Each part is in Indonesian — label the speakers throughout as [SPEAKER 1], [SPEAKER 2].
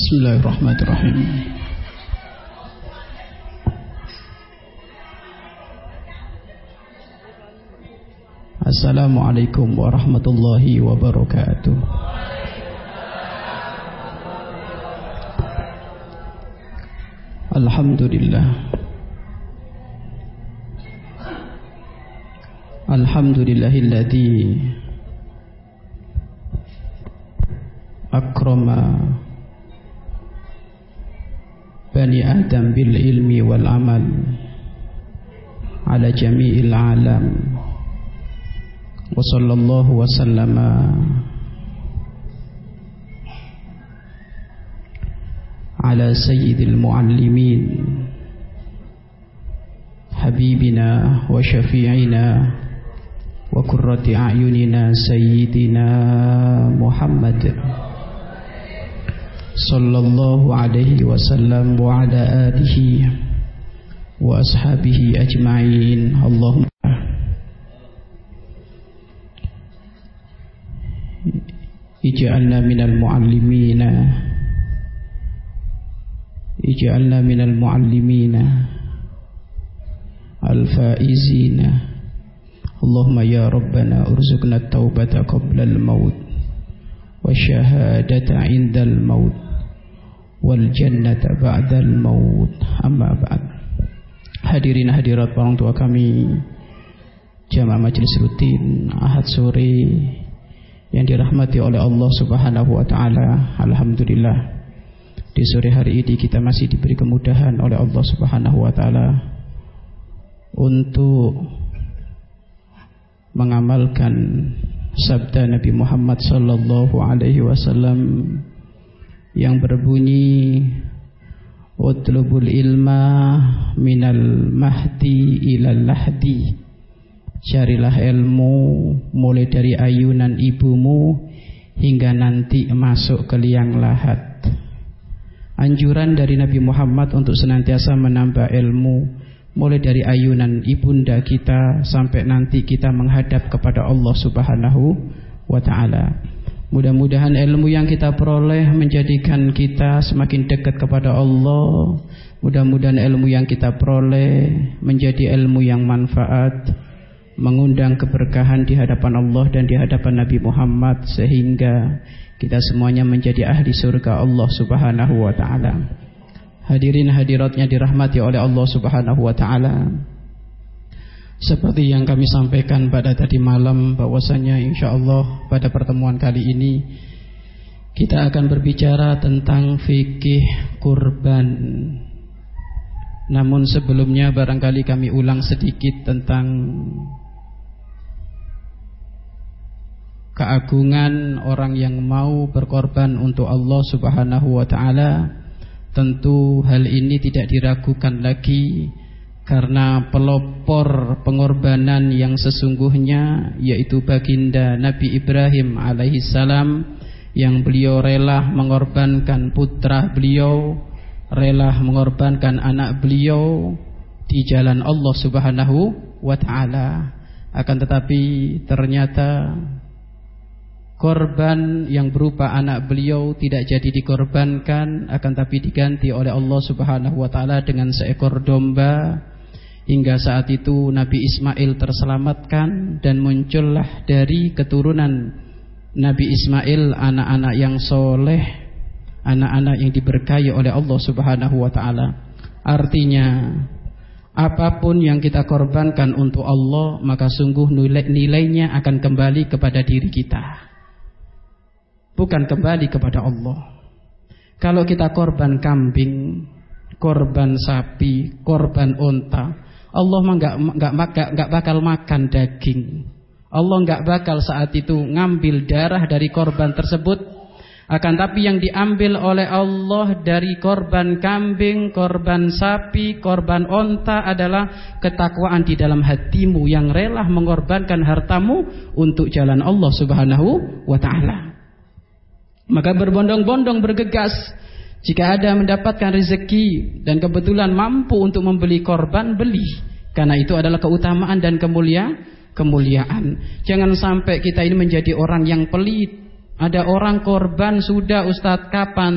[SPEAKER 1] Bismillahirrahmanirrahim. Assalamualaikum warahmatullahi wabarakatuh. Alhamdulillah. Alhamdulillahilladzi akrama bani Adam bil ilmi wal amal ala jami'il alam. Wa sallallahu wa sallama ala sayyidil muallimin habibina wa syafi'ina wa qurrati a'yunina sayyidina Muhammad sallallahu alaihi wasallam wa ala alihi wa ashabihi ajma'in. Allahumma ij'alna minal muallimina, ij'alna minal muallimina al-faizina. Allahumma ya rabbana urzuqna at-taubata qabla al-maut wa syahadata 'inda al-maut wal jannata ba'da al-maut. Amma ba'd. Hadirin hadirat orang tua kami jamaah majelis rutin Ahad sore yang dirahmati oleh Allah Subhanahu wa taala. Alhamdulillah, di sore hari ini kita masih diberi kemudahan oleh Allah Subhanahu wa taala untuk mengamalkan sabda Nabi Muhammad sallallahu alaihi wasallam yang berbunyi, utlubul ilma minal mahdi ilal lahdi. Carilah ilmu mulai dari ayunan ibumu hingga nanti masuk ke liang lahat. Anjuran dari Nabi Muhammad untuk senantiasa menambah ilmu mulai dari ayunan ibunda kita sampai nanti kita menghadap kepada Allah Subhanahu wa taala. Mudah-mudahan ilmu yang kita peroleh menjadikan kita semakin dekat kepada Allah. Mudah-mudahan ilmu yang kita peroleh menjadi ilmu yang manfaat, mengundang keberkahan di hadapan Allah dan di hadapan Nabi Muhammad, sehingga kita semuanya menjadi ahli surga Allah Subhanahu wa taala. Hadirin hadiratnya dirahmati oleh Allah Subhanahu wa taala. Seperti yang kami sampaikan pada tadi malam, bahwasanya insyaallah pada pertemuan kali ini kita akan berbicara tentang fikih kurban. Namun sebelumnya barangkali kami ulang sedikit tentang keagungan orang yang mau berkorban untuk Allah Subhanahu wa taala. Tentu hal ini tidak diragukan lagi, karena pelopor pengorbanan yang sesungguhnya yaitu baginda Nabi Ibrahim alaihissalam, yang beliau rela mengorbankan putra beliau, rela mengorbankan anak beliau di jalan Allah Subhanahu wa taala. Akan tetapi ternyata korban yang berupa anak beliau tidak jadi dikorbankan, akan tapi diganti oleh Allah Subhanahu wa taala dengan seekor domba. Hingga saat itu Nabi Ismail terselamatkan dan muncullah dari keturunan Nabi Ismail anak-anak yang soleh, anak-anak yang diberkahi oleh Allah Subhanahu wa taala. Artinya apapun yang kita korbankan untuk Allah, maka sungguh nilainya akan kembali kepada diri kita, bukan kembali kepada Allah. Kalau kita korban kambing, korban sapi, korban unta, Allah enggak bakal makan daging. Allah enggak bakal saat itu ngambil darah dari korban tersebut. Akan tapi yang diambil oleh Allah dari korban kambing, korban sapi, korban unta adalah ketakwaan di dalam hatimu yang rela mengorbankan hartamu untuk jalan Allah Subhanahu wa taala. Maka berbondong-bondong bergegas jika ada mendapatkan rezeki dan kebetulan mampu untuk membeli korban, beli, karena itu adalah keutamaan dan kemuliaan. Jangan sampai kita ini menjadi orang yang pelit. Ada orang korban sudah, Ustadz, kapan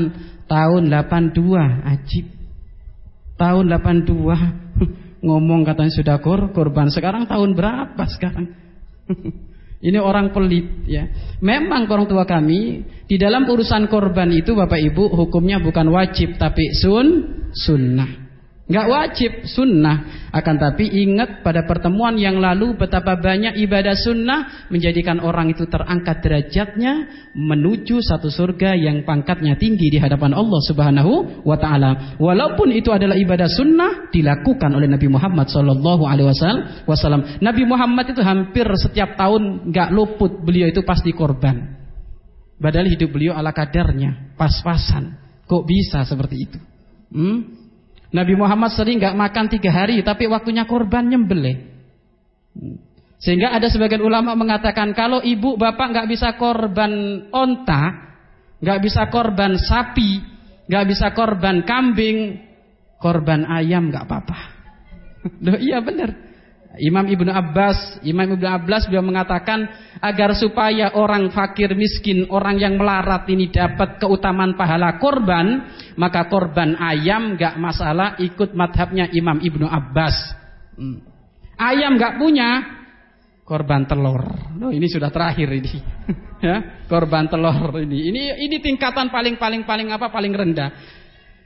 [SPEAKER 1] Tahun 82, ajib. Tahun 82 ngomong katanya sudah korban. Sekarang tahun berapa sekarang? Ini orang pelit ya. Memang orang tua kami di dalam urusan korban itu Bapak Ibu hukumnya bukan wajib tapi sunnah. Enggak wajib, sunnah. Akan tapi ingat pada pertemuan yang lalu betapa banyak ibadah sunnah menjadikan orang itu terangkat derajatnya menuju satu surga yang pangkatnya tinggi di hadapan Allah Subhanahu wa taala. Walaupun itu adalah ibadah sunnah dilakukan oleh Nabi Muhammad sallallahu alaihi wasallam. Nabi Muhammad itu hampir setiap tahun enggak luput beliau itu pasti korban. Padahal hidup beliau ala kadarnya, pas-pasan. Kok bisa seperti itu? Nabi Muhammad sering gak makan 3 hari, tapi waktunya korban nyembelih. Sehingga ada sebagian ulama mengatakan kalau ibu bapak gak bisa korban onta, gak bisa korban sapi, gak bisa korban kambing, korban ayam gak apa-apa. Loh iya benar. Imam Ibnu Abbas beliau mengatakan agar supaya orang fakir miskin, orang yang melarat ini dapat keutamaan pahala korban, maka korban ayam gak masalah, ikut madhabnya Imam Ibnu Abbas. Ayam gak punya, korban telur. Loh, ini sudah terakhir ini. Ya, korban telur ini. Ini tingkatan paling rendah.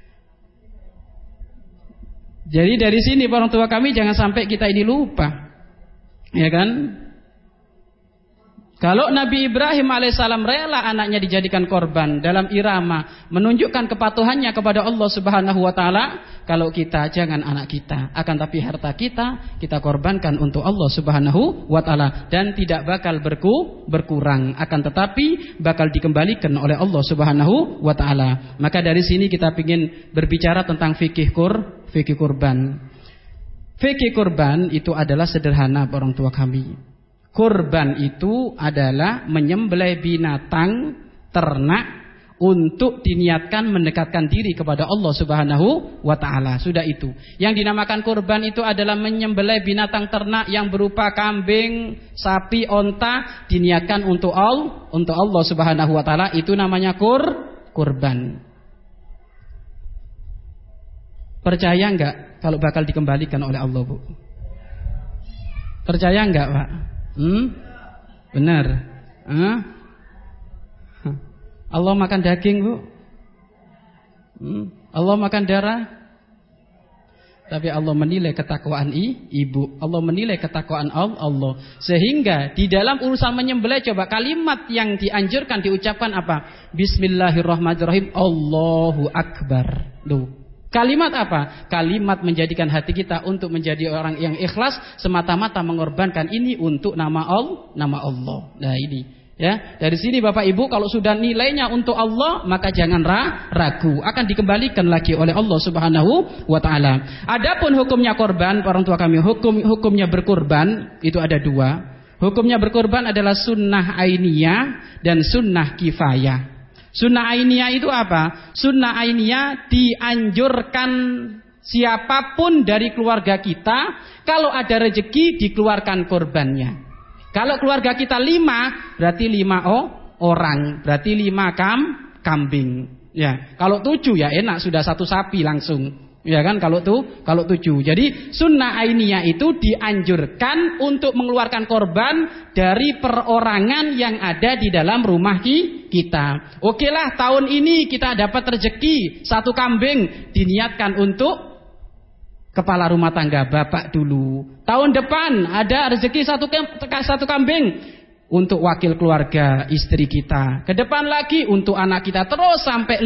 [SPEAKER 1] Jadi dari sini orang tua kami jangan sampai kita ini lupa, ya kan? Kalau Nabi Ibrahim alaihissalam rela anaknya dijadikan korban dalam irama menunjukkan kepatuhannya kepada Allah Subhanahu wa taala, kalau kita jangan anak kita, akan tapi harta kita korbankan untuk Allah Subhanahu wa taala dan tidak bakal berkurang, akan tetapi bakal dikembalikan oleh Allah Subhanahu wa taala. Maka dari sini kita ingin berbicara tentang fikih kurban. Fikih kurban itu adalah sederhana orang tua kami. Kurban itu adalah menyembelih binatang ternak untuk diniatkan mendekatkan diri kepada Allah Subhanahu wa taala. Sudah itu. Yang dinamakan kurban itu adalah menyembelih binatang ternak yang berupa kambing, sapi, onta diniatkan untuk Allah Subhanahu wa taala, itu namanya kurban. Percaya enggak kalau bakal dikembalikan oleh Allah, Bu? Percaya enggak, Pak? Benar. Allah makan daging, Bu? Allah makan darah? Tapi Allah menilai ketakwaan ibu. Allah menilai ketakwaan Allah. Sehingga di dalam urusan menyembelih, coba kalimat yang dianjurkan diucapkan apa? Bismillahirrahmanirrahim. Allahu Akbar. Loh. Kalimat apa? Kalimat menjadikan hati kita untuk menjadi orang yang ikhlas, semata-mata mengorbankan ini untuk nama Allah. Nah ini, ya. Dari sini Bapak Ibu, kalau sudah nilainya untuk Allah, maka jangan ragu, akan dikembalikan lagi oleh Allah Subhanahu wa taala. Adapun hukumnya korban, orang tua kami, hukumnya berkorban itu ada 2. Hukumnya berkorban adalah sunnah ainiyah dan sunnah kifayah. Sunnah ainiyah itu apa? Sunnah ainiyah dianjurkan siapapun dari keluarga kita, kalau ada rezeki dikeluarkan korbannya. Kalau keluarga kita 5, berarti 5 orang, berarti 5 kambing. Ya, kalau 7 ya enak, sudah 1 sapi langsung. Ya kan, kalau 7. Jadi sunnah ainiyah itu dianjurkan untuk mengeluarkan korban dari perorangan yang ada di dalam rumah kita. Oke lah, tahun ini kita dapat rezeki 1 kambing, diniatkan untuk kepala rumah tangga bapak dulu. Tahun depan ada rezeki 1 kambing untuk wakil keluarga istri kita. Ke depan lagi untuk anak kita, terus sampai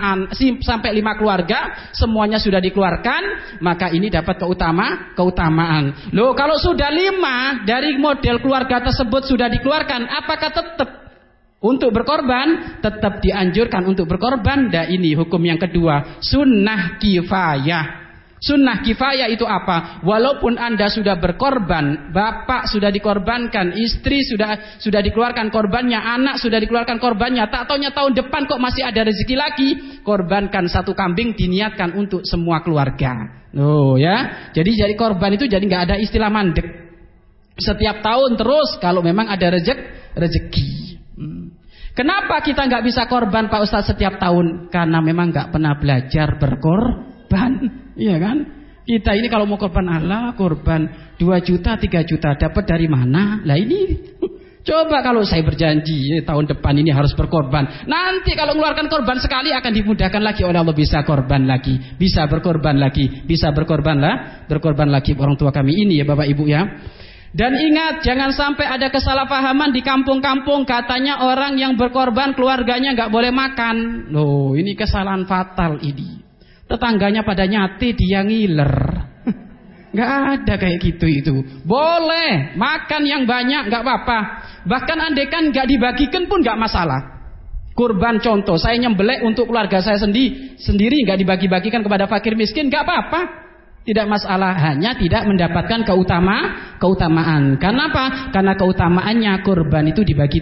[SPEAKER 1] 5 keluarga semuanya sudah dikeluarkan, maka ini dapat keutamaan. Loh, kalau sudah 5 dari model keluarga tersebut sudah dikeluarkan, apakah tetap untuk berkorban? Tetap dianjurkan untuk berkorban. Dan ini hukum yang kedua, sunnah kifayah. Sunnah kifayah itu apa? Walaupun Anda sudah berkorban, bapak sudah dikorbankan, istri sudah dikeluarkan korbannya, anak sudah dikeluarkan korbannya, tak taunya tahun depan kok masih ada rezeki lagi, korbankan 1 kambing, diniatkan untuk semua keluarga. Loh ya. Jadi korban itu jadi nggak ada istilah mandek. Setiap tahun terus kalau memang ada rezeki. Kenapa kita nggak bisa korban Pak Ustadz setiap tahun? Karena memang nggak pernah belajar berkorban, iya kan? Kita ini kalau mau korban Allah, korban 2 juta, 3 juta, dapat dari mana? Lah ini, coba kalau saya berjanji tahun depan ini harus berkorban. Nanti kalau mengeluarkan korban sekali akan dimudahkan lagi oleh Allah, bisa korban lagi, bisa berkorban lagi, bisa berkorban lagi orang tua kami ini ya Bapak Ibu ya. Dan ingat, jangan sampai ada kesalahpahaman di kampung-kampung, katanya orang yang berkorban keluarganya nggak boleh makan. Loh, ini kesalahan fatal ini. Tetangganya pada nyate, dia ngiler. Nggak ada kayak gitu itu. Boleh makan yang banyak, nggak apa-apa. Bahkan andekan nggak dibagikan pun nggak masalah. Kurban contoh, saya nyembelih untuk keluarga saya sendiri, nggak dibagi-bagikan kepada fakir miskin, nggak apa-apa. Tidak masalah, hanya tidak mendapatkan keutamaan. Kenapa? Karena keutamaannya kurban itu dibagi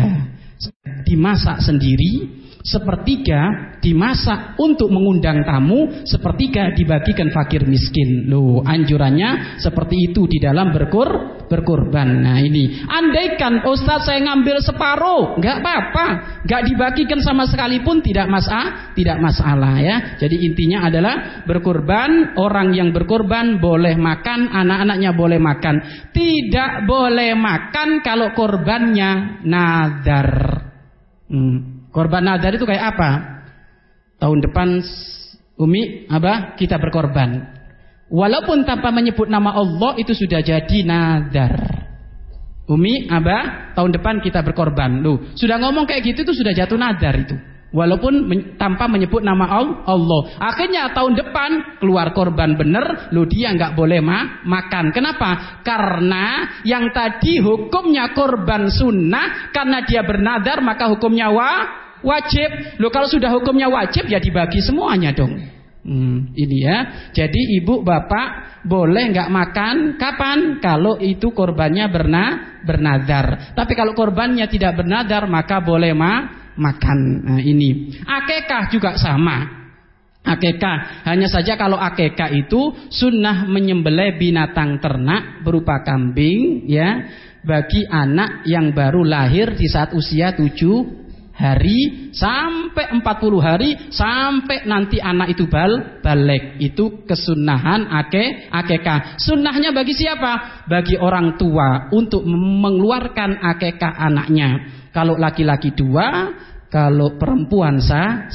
[SPEAKER 1] 3. Dimasak sendiri, sepertiga dimasak untuk mengundang tamu, sepertiga dibagikan fakir miskin. Loh, anjurannya seperti itu di dalam berkorban. Nah ini, andaikan Ustadz saya ngambil separuh, nggak apa-apa, nggak dibagikan sama sekali pun tidak masalah ya. Jadi intinya adalah berkorban, orang yang berkorban boleh makan, anak-anaknya boleh makan. Tidak boleh makan kalau korbannya nadar. Korban nadar itu kayak apa? Tahun depan Umi, Abah, kita berkorban. Walaupun tanpa menyebut nama Allah itu sudah jadi nadar. Umi, Abah, tahun depan kita berkorban. Loh, sudah ngomong kayak gitu itu sudah jatuh nadar itu. Walaupun tanpa menyebut nama Allah. Akhirnya tahun depan keluar korban bener, loh dia nggak boleh makan. Kenapa? Karena yang tadi hukumnya korban sunnah, karena dia bernadar maka hukumnya wajib. Loh kalau sudah hukumnya wajib ya dibagi semuanya dong. Ini ya. Jadi ibu bapak boleh nggak makan kapan? Kalau itu korbannya bernadar. Tapi kalau korbannya tidak bernadar maka boleh makan. Nah ini. Akekah juga sama. Akekah, hanya saja kalau akekah itu sunnah menyembelih binatang ternak berupa kambing ya, bagi anak yang baru lahir di saat usia 7 hari sampai 40 hari, sampai nanti anak itu balik. Itu kesunahan akekah. Sunnahnya bagi siapa? Bagi orang tua untuk mengeluarkan akekah anaknya. Kalau laki-laki 2, kalau perempuan 1.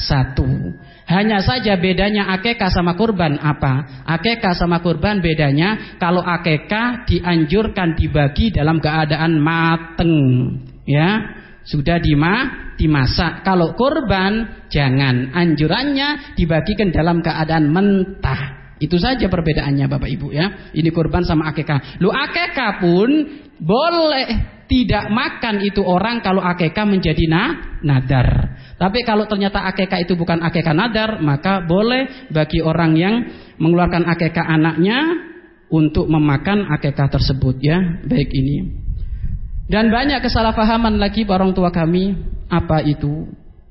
[SPEAKER 1] Hanya saja bedanya akekah sama kurban apa? Akekah sama kurban bedanya, kalau akekah dianjurkan dibagi dalam keadaan mateng, ya, sudah dimasak. Kalau kurban jangan, anjurannya dibagikan dalam keadaan mentah. Itu saja perbedaannya Bapak Ibu ya. Ini kurban sama akekah. Lu akekah pun boleh tidak makan itu orang kalau akekah menjadi nadar. Tapi kalau ternyata akekah itu bukan akekah nadar, maka boleh bagi orang yang mengeluarkan akekah anaknya untuk memakan akekah tersebut ya. Baik ini. Dan banyak kesalahpahaman lagi orang tua kami. Apa itu?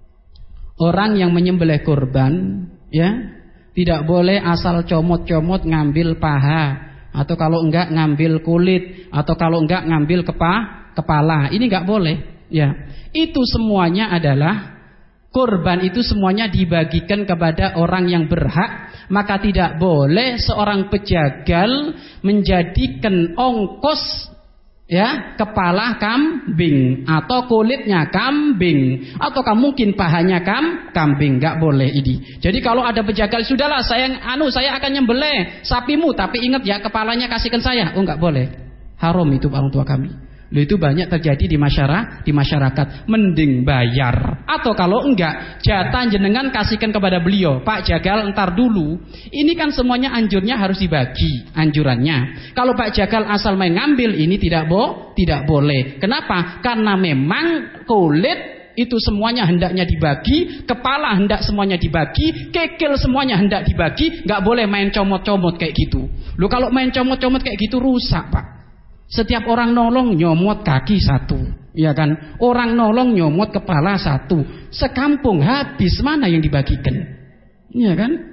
[SPEAKER 1] Orang yang menyembelih kurban ya, tidak boleh asal comot-comot ngambil paha, atau kalau enggak ngambil kulit, atau kalau enggak ngambil kepala. Ini enggak boleh ya. Itu semuanya adalah kurban, itu semuanya dibagikan kepada orang yang berhak. Maka tidak boleh seorang pejagal menjadikan ongkos ya kepala kambing atau kulitnya kambing, atau mungkin pahanya kambing. Nggak boleh ini. Jadi kalau ada pejagal, sudahlah saya akan nyembelih sapimu, tapi ingat ya kepalanya kasihkan saya. Oh nggak boleh, haram itu orang tua kami. Loh, itu banyak terjadi di masyarakat. Mending bayar, atau kalau enggak jatah jenengan kasihkan kepada beliau. Pak Jagal entar dulu. Ini kan semuanya anjurnya harus dibagi anjurannya. Kalau Pak Jagal asal main ngambil ini tidak boleh. Kenapa? Karena memang kulit itu semuanya hendaknya dibagi, kepala hendak semuanya dibagi, kekil semuanya hendak dibagi. Nggak boleh main comot-comot kayak gitu. Loh, kalau main comot-comot kayak gitu rusak Pak. Setiap orang nolong nyomot kaki 1, ya kan? Orang nolong nyomot kepala 1. Sekampung habis, mana yang dibagikan? Iya kan?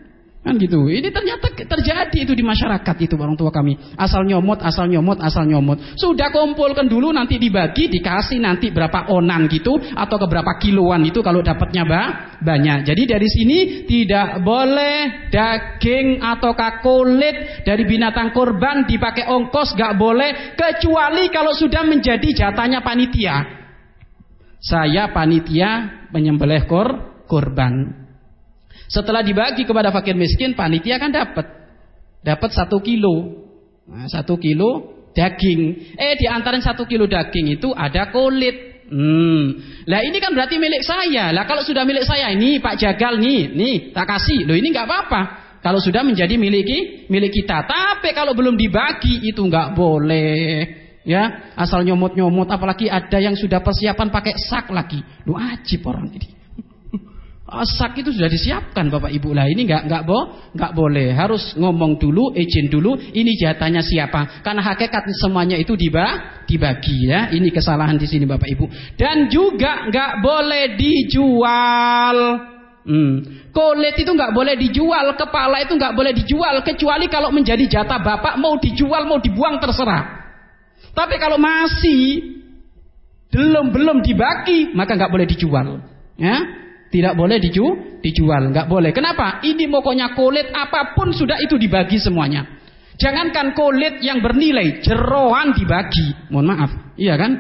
[SPEAKER 1] Kan gitu. Ini ternyata terjadi itu di masyarakat itu orang tua kami. Asal nyomot. Sudah kumpulkan dulu, nanti dibagi, dikasih nanti berapa onan gitu atau ke berapa kiloan itu kalau dapatnya banyak. Jadi dari sini tidak boleh daging atau kulit dari binatang kurban dipakai ongkos, gak boleh, kecuali kalau sudah menjadi jatahnya panitia. Saya panitia menyembelih kurban. Setelah dibagi kepada fakir miskin, panitia kan dapat 1 kilo. Nah, 1 kilo daging. Di antara 1 kilo daging itu ada kulit. Lah ini kan berarti milik saya. Lah kalau sudah milik saya, ini Pak Jagal nih tak kasih. Loh ini nggak apa-apa. Kalau sudah menjadi milik kita. Tapi kalau belum dibagi itu nggak boleh. Ya, asal nyomot, apalagi ada yang sudah persiapan pakai sak lagi. Lu ajib orang ini. Sak itu sudah disiapkan Bapak Ibu. Lah ini nggak boleh. Harus ngomong dulu, izin dulu. Ini jatahnya siapa? Karena hakikat semuanya itu dibagi ya. Ini kesalahan di sini Bapak Ibu. Dan juga nggak boleh dijual. Kulit itu nggak boleh dijual, kepala itu nggak boleh dijual, kecuali kalau menjadi jatah Bapak, mau dijual mau dibuang terserah. Tapi kalau masih belum dibagi, maka nggak boleh dijual. Ya. Tidak boleh dijual, nggak boleh. Kenapa? Ini pokoknya kulit apapun sudah itu dibagi semuanya. Jangankan kulit yang bernilai, jeroan dibagi. Mohon maaf, iya kan?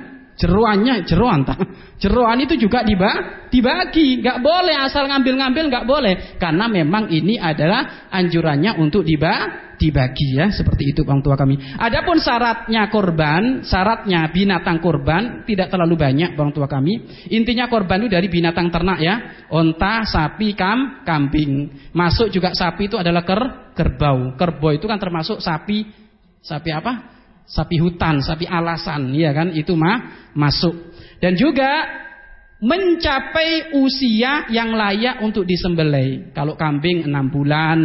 [SPEAKER 1] Jeroan itu juga dibagi. Nggak boleh asal ngambil nggak boleh. Karena memang ini adalah anjurannya untuk dibagi ya, seperti itu orang tua kami. Adapun syaratnya binatang kurban tidak terlalu banyak orang tua kami. Intinya kurban itu dari binatang ternak ya, onta, sapi, kambing. Masuk juga sapi itu adalah kerbau. Kerbau itu kan termasuk sapi apa? Sapi hutan, sapi alasan, ya kan? Itu masuk. Dan juga mencapai usia yang layak untuk disembelih. Kalau kambing 6 bulan.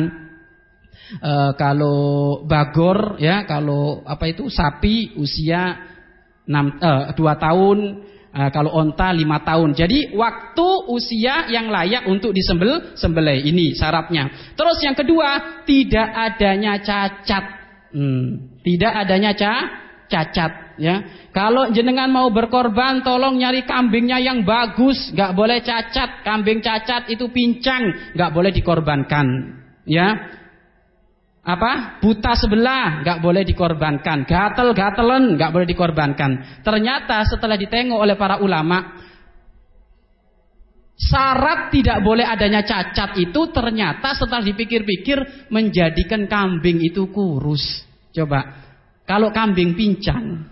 [SPEAKER 1] Kalau bagor ya, kalau sapi usia 2 tahun, kalau onta 5 tahun. Jadi waktu usia yang layak untuk disembelih ini syaratnya. Terus yang kedua, tidak adanya cacat. Tidak adanya cacat ya. Kalau jenengan mau berkorban, tolong nyari kambingnya yang bagus, nggak boleh cacat. Kambing cacat itu pincang, nggak boleh dikorbankan ya. Buta sebelah nggak boleh dikorbankan, gatel-gatelen nggak boleh dikorbankan. Ternyata setelah ditengok oleh para ulama, syarat tidak boleh adanya cacat itu ternyata setelah dipikir-pikir menjadikan kambing itu kurus. Coba kalau kambing pincang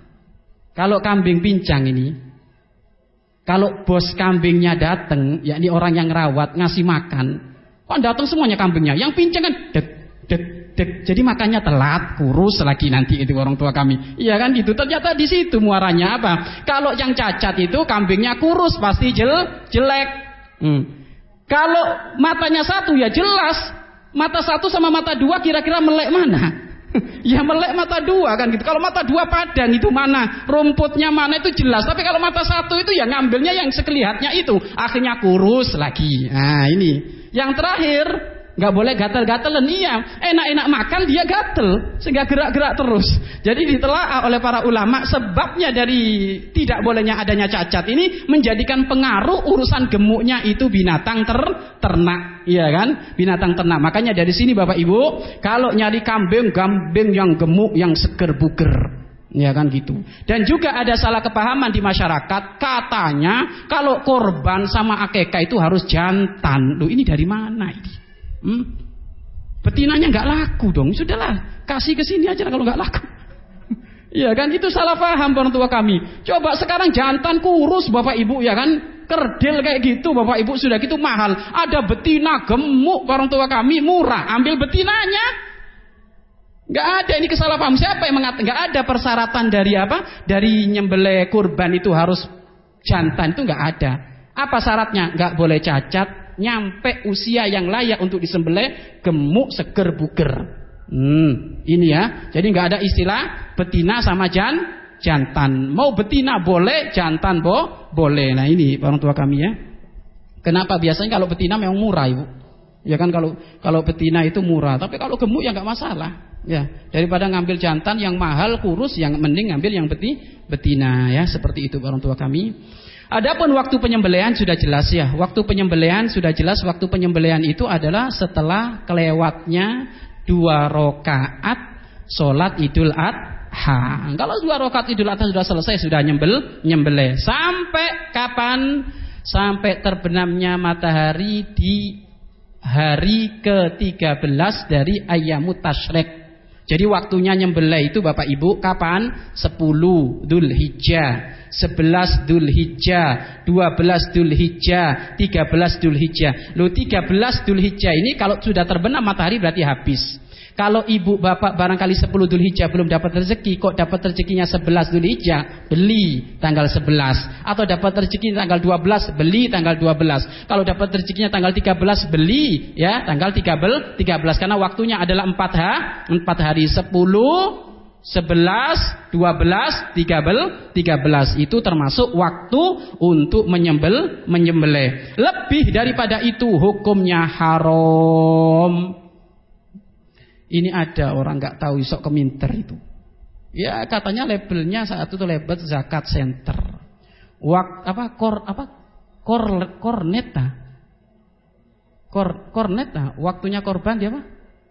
[SPEAKER 1] ini, kalau bos kambingnya datang, yakni orang yang rawat ngasih makan, kan datang semuanya kambingnya. Yang pincang kan jadi makannya telat, kurus lagi nanti itu orang tua kami. Iya kan gitu. Ternyata di situ muaranya apa? Kalau yang cacat itu kambingnya kurus pasti jelek. Kalau matanya satu ya jelas. Mata satu sama mata dua kira-kira melek mana? Ya melek mata dua kan gitu. Kalau mata dua padan itu mana? Rumputnya mana itu jelas. Tapi kalau mata satu itu ya ngambilnya yang sekelihatnya itu. Akhirnya kurus lagi. Nah ini. Yang terakhir, nggak boleh gatel-gatelen. Iya, enak-enak makan dia gatel sehingga gerak-gerak terus. Jadi ditelaah oleh para ulama sebabnya dari tidak bolehnya adanya cacat ini menjadikan pengaruh urusan gemuknya itu binatang ternak, iya kan? Binatang ternak. Makanya dari sini Bapak Ibu, kalau nyari kambing yang gemuk, yang seger buger, ya kan gitu. Dan juga ada salah kepahaman di masyarakat, katanya kalau korban sama akekah itu harus jantan. Loh ini dari mana ini? Betinanya nggak laku dong. Sudahlah, kasih ke sini aja kalau nggak laku. Iya kan, itu salah paham orang tua kami. Coba sekarang jantan kurus Bapak Ibu, ya kan, kerdil kayak gitu Bapak Ibu, sudah gitu mahal. Ada betina gemuk orang tua kami murah, ambil betinanya. Nggak ada, ini kesalahpaham. Siapa yang mengatakan? Nggak ada persyaratan dari dari nyembelih kurban itu harus jantan, itu nggak ada. Apa syaratnya? Nggak boleh cacat, nyampe usia yang layak untuk disembelih, gemuk, seger, buger. Ini ya. Jadi nggak ada istilah betina sama jantan. Mau betina boleh, jantan boleh. Nah ini orang tua kami ya. Kenapa biasanya kalau betina memang murah Ibu? Ya kan kalau betina itu murah, tapi kalau gemuk ya nggak masalah. Ya, daripada ngambil jantan yang mahal kurus, yang mending ngambil yang betina ya, seperti itu orang tua kami. Adapun waktu penyembelihan sudah jelas ya. Waktu penyembelihan sudah jelas, waktu penyembelihan itu adalah setelah kelewatnya 2 rakaat salat Idul Adha. Kalau 2 rakaat Idul Adha sudah selesai, sudah nyembelih. Sampai kapan? Sampai terbenamnya matahari di hari ke-13 dari Ayyamut Tasyrik. Jadi waktunya nyembelih itu Bapak Ibu kapan? 10 Dzulhijjah, 11 Dzulhijjah, 12 Dzulhijjah, 13 Dzulhijjah. Loh 13 Dzulhijjah ini kalau sudah terbenam matahari berarti habis. Kalau ibu bapak barangkali 10 Dzulhijjah belum dapat rezeki, kok dapat rezekinya 11 Dzulhijjah, beli tanggal 11. Atau dapat rezeki tanggal 12, beli tanggal 12. Kalau dapat rezekinya tanggal 13, beli ya tanggal 13. Karena waktunya adalah 4 hari, 10, 11, 12, 13. Itu termasuk waktu untuk menyembelih. Lebih daripada itu hukumnya haram. Ini ada orang nggak tahu isok keminter itu. Ya katanya labelnya saat itu label zakat center. Korneta. Waktunya korban dia apa?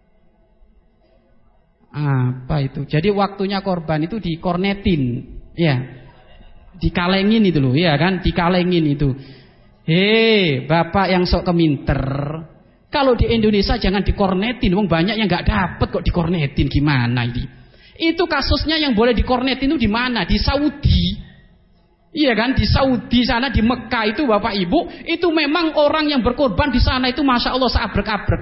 [SPEAKER 1] Apa itu? Jadi waktunya korban itu dikornetin, ya, dikalengin itu loh, ya kan? Dikalengin itu. Bapak yang sok keminter. Kalau di Indonesia jangan dikornetin, wong banyak yang nggak dapat kok dikornetin, gimana ini? Itu kasusnya yang boleh dikornetin itu di mana? Di Saudi. Iya kan, di Saudi sana, di Mekah itu Bapak Ibu, itu memang orang yang berkorban di sana itu Masya Allah seabrek-abrek.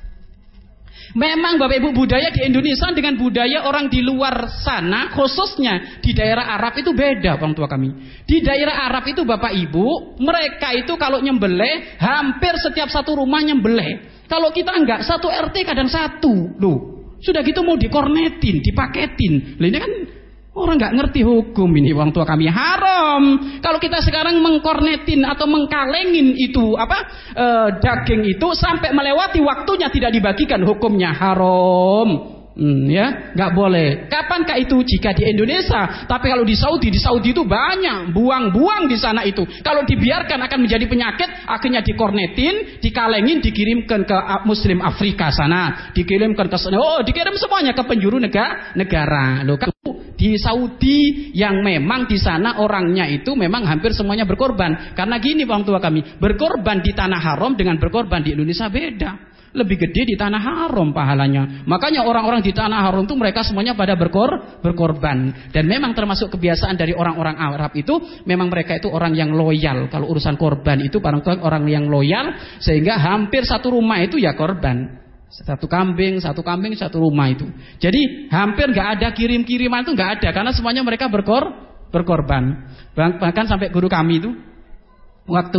[SPEAKER 1] Memang Bapak Ibu budaya di Indonesia dengan budaya orang di luar sana, khususnya di daerah Arab itu beda orang tua kami. Di daerah Arab itu Bapak Ibu, mereka itu kalau nyembelih hampir setiap satu rumah nyembelih. Kalau kita enggak, satu RT kadang satu. Loh, sudah gitu mau dikornetin, dipaketin. Loh, ini kan orang nggak ngerti hukum ini orang tua kami, haram. Kalau kita sekarang mengkornetin atau mengkalengin itu daging itu sampai melewati waktunya tidak dibagikan, hukumnya haram. Ya, nggak boleh. Kapankah itu jika di Indonesia? Tapi kalau di Saudi itu banyak buang-buang di sana itu. Kalau dibiarkan akan menjadi penyakit, akhirnya dikornetin, dikalengin, dikirimkan ke Muslim Afrika sana, dikirimkan ke sana. Oh, dikirim semuanya ke penjuru negara. Loh, di Saudi yang memang di sana orangnya itu memang hampir semuanya berkorban. Karena gini orang tua kami, berkorban di tanah haram dengan berkorban di Indonesia beda. Lebih gede di tanah haram pahalanya. Makanya orang-orang di tanah haram itu mereka semuanya pada berkorban. Dan memang termasuk kebiasaan dari orang-orang Arab itu, memang mereka itu orang yang loyal. Kalau urusan korban itu orang yang loyal, sehingga hampir satu rumah itu ya korban. Satu kambing, satu rumah itu. Jadi hampir nggak ada kirim-kiriman itu nggak ada, karena semuanya mereka berkorban. Bahkan sampai guru kami itu waktu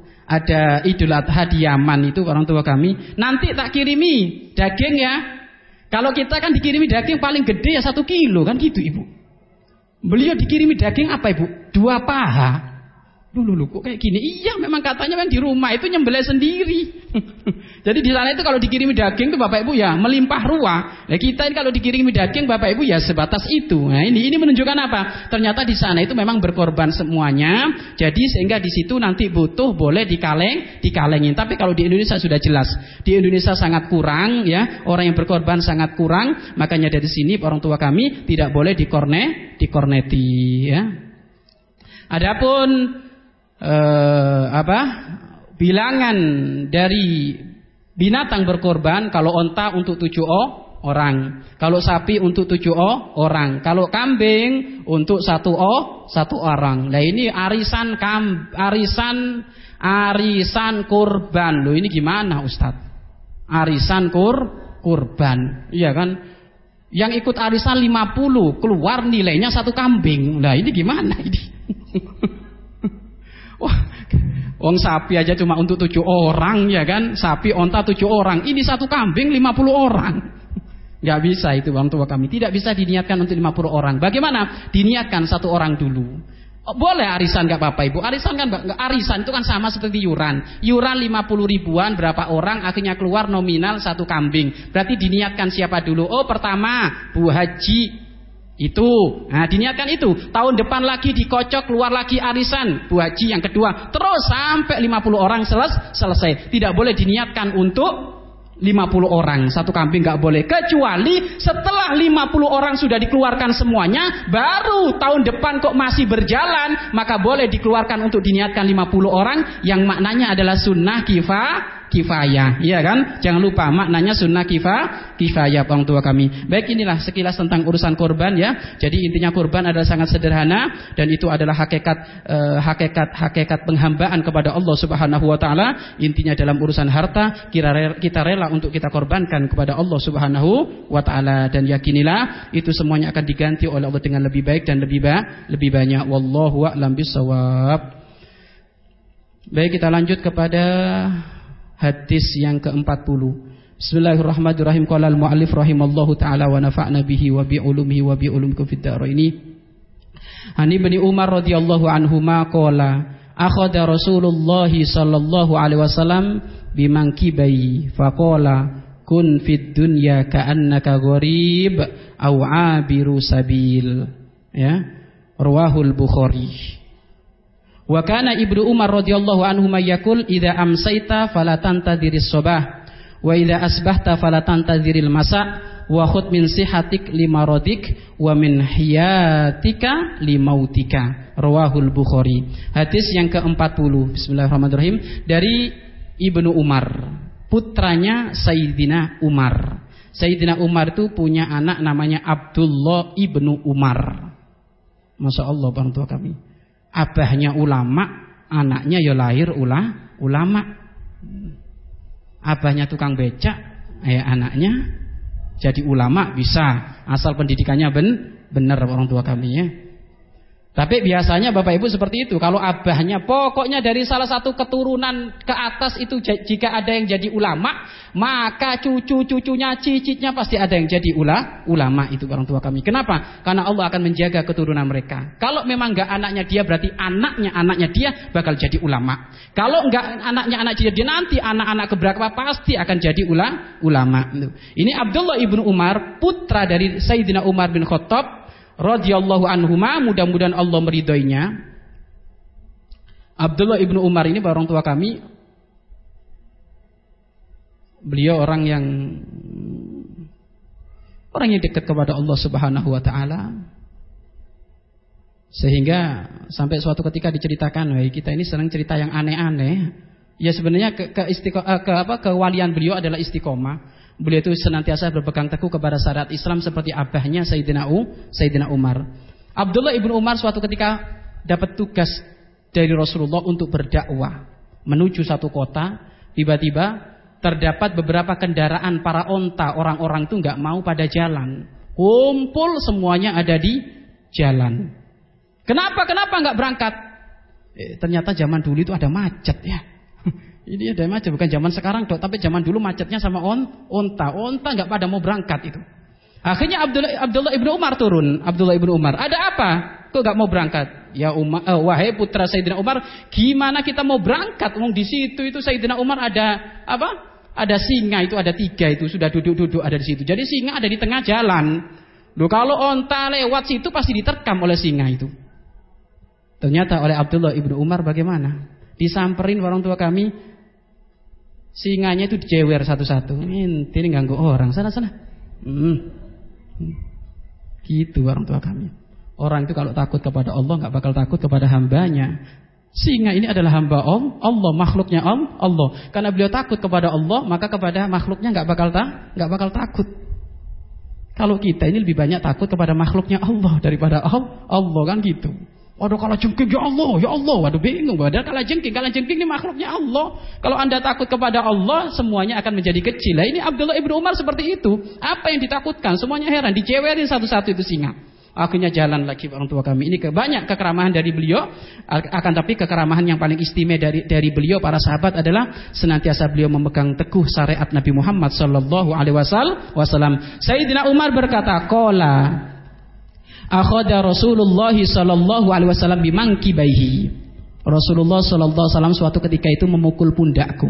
[SPEAKER 1] ada Idul Adha di Yaman itu orang tua kami, nanti tak kirimi daging ya. Kalau kita kan dikirimi daging paling gede ya 1 kilo kan gitu ibu. Beliau dikirimi daging apa ibu? 2 paha. Loh, kok kayak gini? Iya, memang katanya kan di rumah itu nyembelih sendiri. Jadi di sana itu kalau dikirimi daging itu Bapak Ibu ya melimpah ruah. Nah, kita ini kalau dikirimi daging Bapak Ibu ya sebatas itu. Nah, ini menunjukkan apa? Ternyata di sana itu memang berkorban semuanya. Jadi sehingga di situ nanti butuh boleh dikalengin. Tapi kalau di Indonesia sudah jelas. Di Indonesia sangat kurang ya. Orang yang berkorban sangat kurang. Makanya dari sini orang tua kami tidak boleh dikorneti ya. Adapun bilangan dari binatang berkorban, kalau onta untuk 7 orang, kalau sapi untuk 7 orang, kalau kambing untuk 1 orang. Nah ini arisan kurban. Loh ini gimana Ustadz? Arisan kurban, iya kan? Yang ikut arisan 50 keluar nilainya 1 kambing. Nah ini gimana ini? Wong sapi aja cuma untuk 7 orang ya kan, sapi onta 7 orang, ini 1 kambing 50 orang. Gak bisa itu orang tua kami, tidak bisa diniatkan untuk 50 orang. Bagaimana? Diniatkan 1 orang dulu. Boleh arisan nggak apa-apa ibu. Arisan kan arisan itu kan sama seperti yuran. Yuran 50 ribuan berapa orang akhirnya keluar nominal 1 kambing. Berarti diniatkan siapa dulu? Oh pertama Bu Haji itu. Nah diniatkan itu. Tahun depan lagi dikocok keluar lagi arisan Bu Haji yang kedua. Terus sampai 50 orang selesai. Tidak boleh diniatkan untuk 50 orang 1 kambing, nggak boleh, kecuali setelah 50 orang sudah dikeluarkan semuanya, baru tahun depan kok masih berjalan, maka boleh dikeluarkan untuk diniatkan 50 orang yang maknanya adalah sunnah kifayah, iya kan? Jangan lupa maknanya sunnah kifayah orang tua kami. Baik, inilah sekilas tentang urusan kurban ya. Jadi intinya kurban adalah sangat sederhana dan itu adalah hakikat penghambaan kepada Allah Subhanahu wa taala. Intinya dalam urusan harta kita rela untuk kita korbankan kepada Allah Subhanahu wa taala dan yakinilah itu semuanya akan diganti oleh Allah dengan lebih baik dan lebih banyak. Wallahu a'lam bishawab. Baik, kita lanjut kepada hadis yang ke-40. Bismillahirrahmanirrahim. Qala al-mu'allif rahimallahu taala wa nafa'na bihi wa bi ulumihi wa bi ulumikum fid dharaini. Ani bin Umar radhiyallahu anhuma qala akhadha Rasulullah sallallahu alaihi wasallam bimankibai faqala kun fid dunya ka'annaka gharib aw 'abiru sabil. Ya. Rawahul Bukhari. Wa kana Ibnu Umar radhiyallahu anhu yaqul idza amsayta fala tantadhiris sabah wa idza asbahta fala tantadhiril masa wa khudh min sihatik limaradik wa min hiyatika limautika. Rawahul Bukhari. Hadis yang ke-40. Bismillahirrahmanirrahim. Dari Ibnu Umar, putranya Sayyidina Umar. Sayyidina Umar itu punya anak namanya Abdullah Ibnu Umar. Masya Allah orang tua kami. Abahnya ulama, anaknya ya lahir ulama. Abahnya tukang becak, anaknya jadi ulama bisa, asal pendidikannya benar orang tua kami ya. Tapi biasanya Bapak Ibu seperti itu. Kalau abahnya pokoknya dari salah satu keturunan ke atas itu jika ada yang jadi ulama, maka cucu-cucunya, cicitnya pasti ada yang jadi ulama itu orang tua kami. Kenapa? Karena Allah akan menjaga keturunan mereka. Kalau memang enggak anaknya dia, berarti anaknya dia bakal jadi ulama. Kalau enggak anak dia nanti anak-anak keberapa pasti akan jadi ulama. Ini Abdullah ibnu Umar, putra dari Sayyidina Umar bin Khattab radhiyallahu anhuma, mudah-mudahan Allah meridhoinya. Abdullah ibnu Umar ini orang tua kami, beliau orang yang dekat kepada Allah Subhanahu wa taala. Sehingga sampai suatu ketika diceritakan, kita ini senang cerita yang aneh-aneh. Ya sebenarnya kewalian beliau adalah istiqomah. Beliau itu senantiasa berpegang teguh kepada syariat Islam seperti abahnya Sayyidina Umar. Abdullah ibnu Umar suatu ketika dapat tugas dari Rasulullah untuk berdakwah menuju satu kota. Tiba-tiba terdapat beberapa kendaraan para onta, orang-orang itu nggak mau pada jalan, kumpul semuanya ada di jalan. Kenapa nggak berangkat? Ternyata zaman dulu itu ada macet ya. Ini ada macet, bukan zaman sekarang dok, tapi zaman dulu macetnya sama onta nggak pada mau berangkat itu. Akhirnya Abdullah ibnu Umar turun. Abdullah ibnu Umar, ada apa? Kok nggak mau berangkat? Ya Umar, wahai putra Sayyidina Umar, gimana kita mau berangkat? Di situ itu Sayyidina Umar ada apa? Ada singa itu, ada 3 itu sudah duduk ada di situ. Jadi singa ada di tengah jalan. Loh, kalau onta lewat situ pasti diterkam oleh singa itu. Ternyata oleh Abdullah ibnu Umar bagaimana? Disamperin orang tua kami, singanya itu dijewer satu-satu. Ini ganggu orang, sana. Gitu orang tua kami. Orang itu kalau takut kepada Allah nggak bakal takut kepada hambanya. Singa ini adalah hamba Allah, makhluknya Allah. Karena beliau takut kepada Allah, maka kepada makhluknya nggak bakal takut. Kalau kita ini lebih banyak takut kepada makhluknya Allah daripada Allah kan gitu. Waduh, kalau jengking ya Allah, waduh bingung. Waduh, kalau jengking ini makhluknya Allah. Kalau Anda takut kepada Allah, semuanya akan menjadi kecil. Nah, ini Abdullah ibnu Umar seperti itu. Apa yang ditakutkan? Semuanya heran, dicewerin satu-satu itu singa. Akhirnya jalan lagi orang tua kami. Ini banyak kekeramahan dari beliau. Akan tapi kekeramahan yang paling istimewa dari beliau para sahabat adalah senantiasa beliau memegang teguh syariat Nabi Muhammad sallallahu alaihi wasallam. Sayyidina Umar berkata, qala Akhadha Rasulullah sallallahu alaihi wasallam bimankibaihi. Rasulullah sallallahu alaihi wasallam suatu ketika itu memukul pundakku.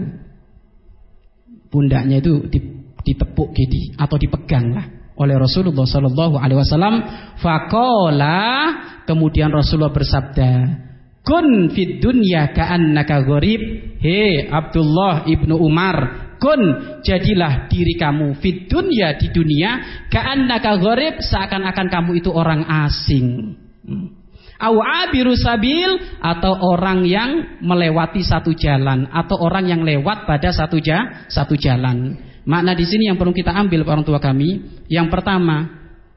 [SPEAKER 1] Pundaknya itu ditepuk gitu atau dipeganglah oleh Rasulullah sallallahu alaihi wasallam. Faqala, kemudian Rasulullah bersabda, kun fid dunya ka'annaka gharib. He Abdullah ibnu Umar, kun, jadilah diri kamu fid dunya, di dunia, ka'annaka gharib, seakan-akan kamu itu orang asing. Au abiru sabil, atau orang yang melewati satu jalan, atau orang yang lewat pada satu jalan. Makna di sini yang perlu kita ambil orang tua kami, yang pertama,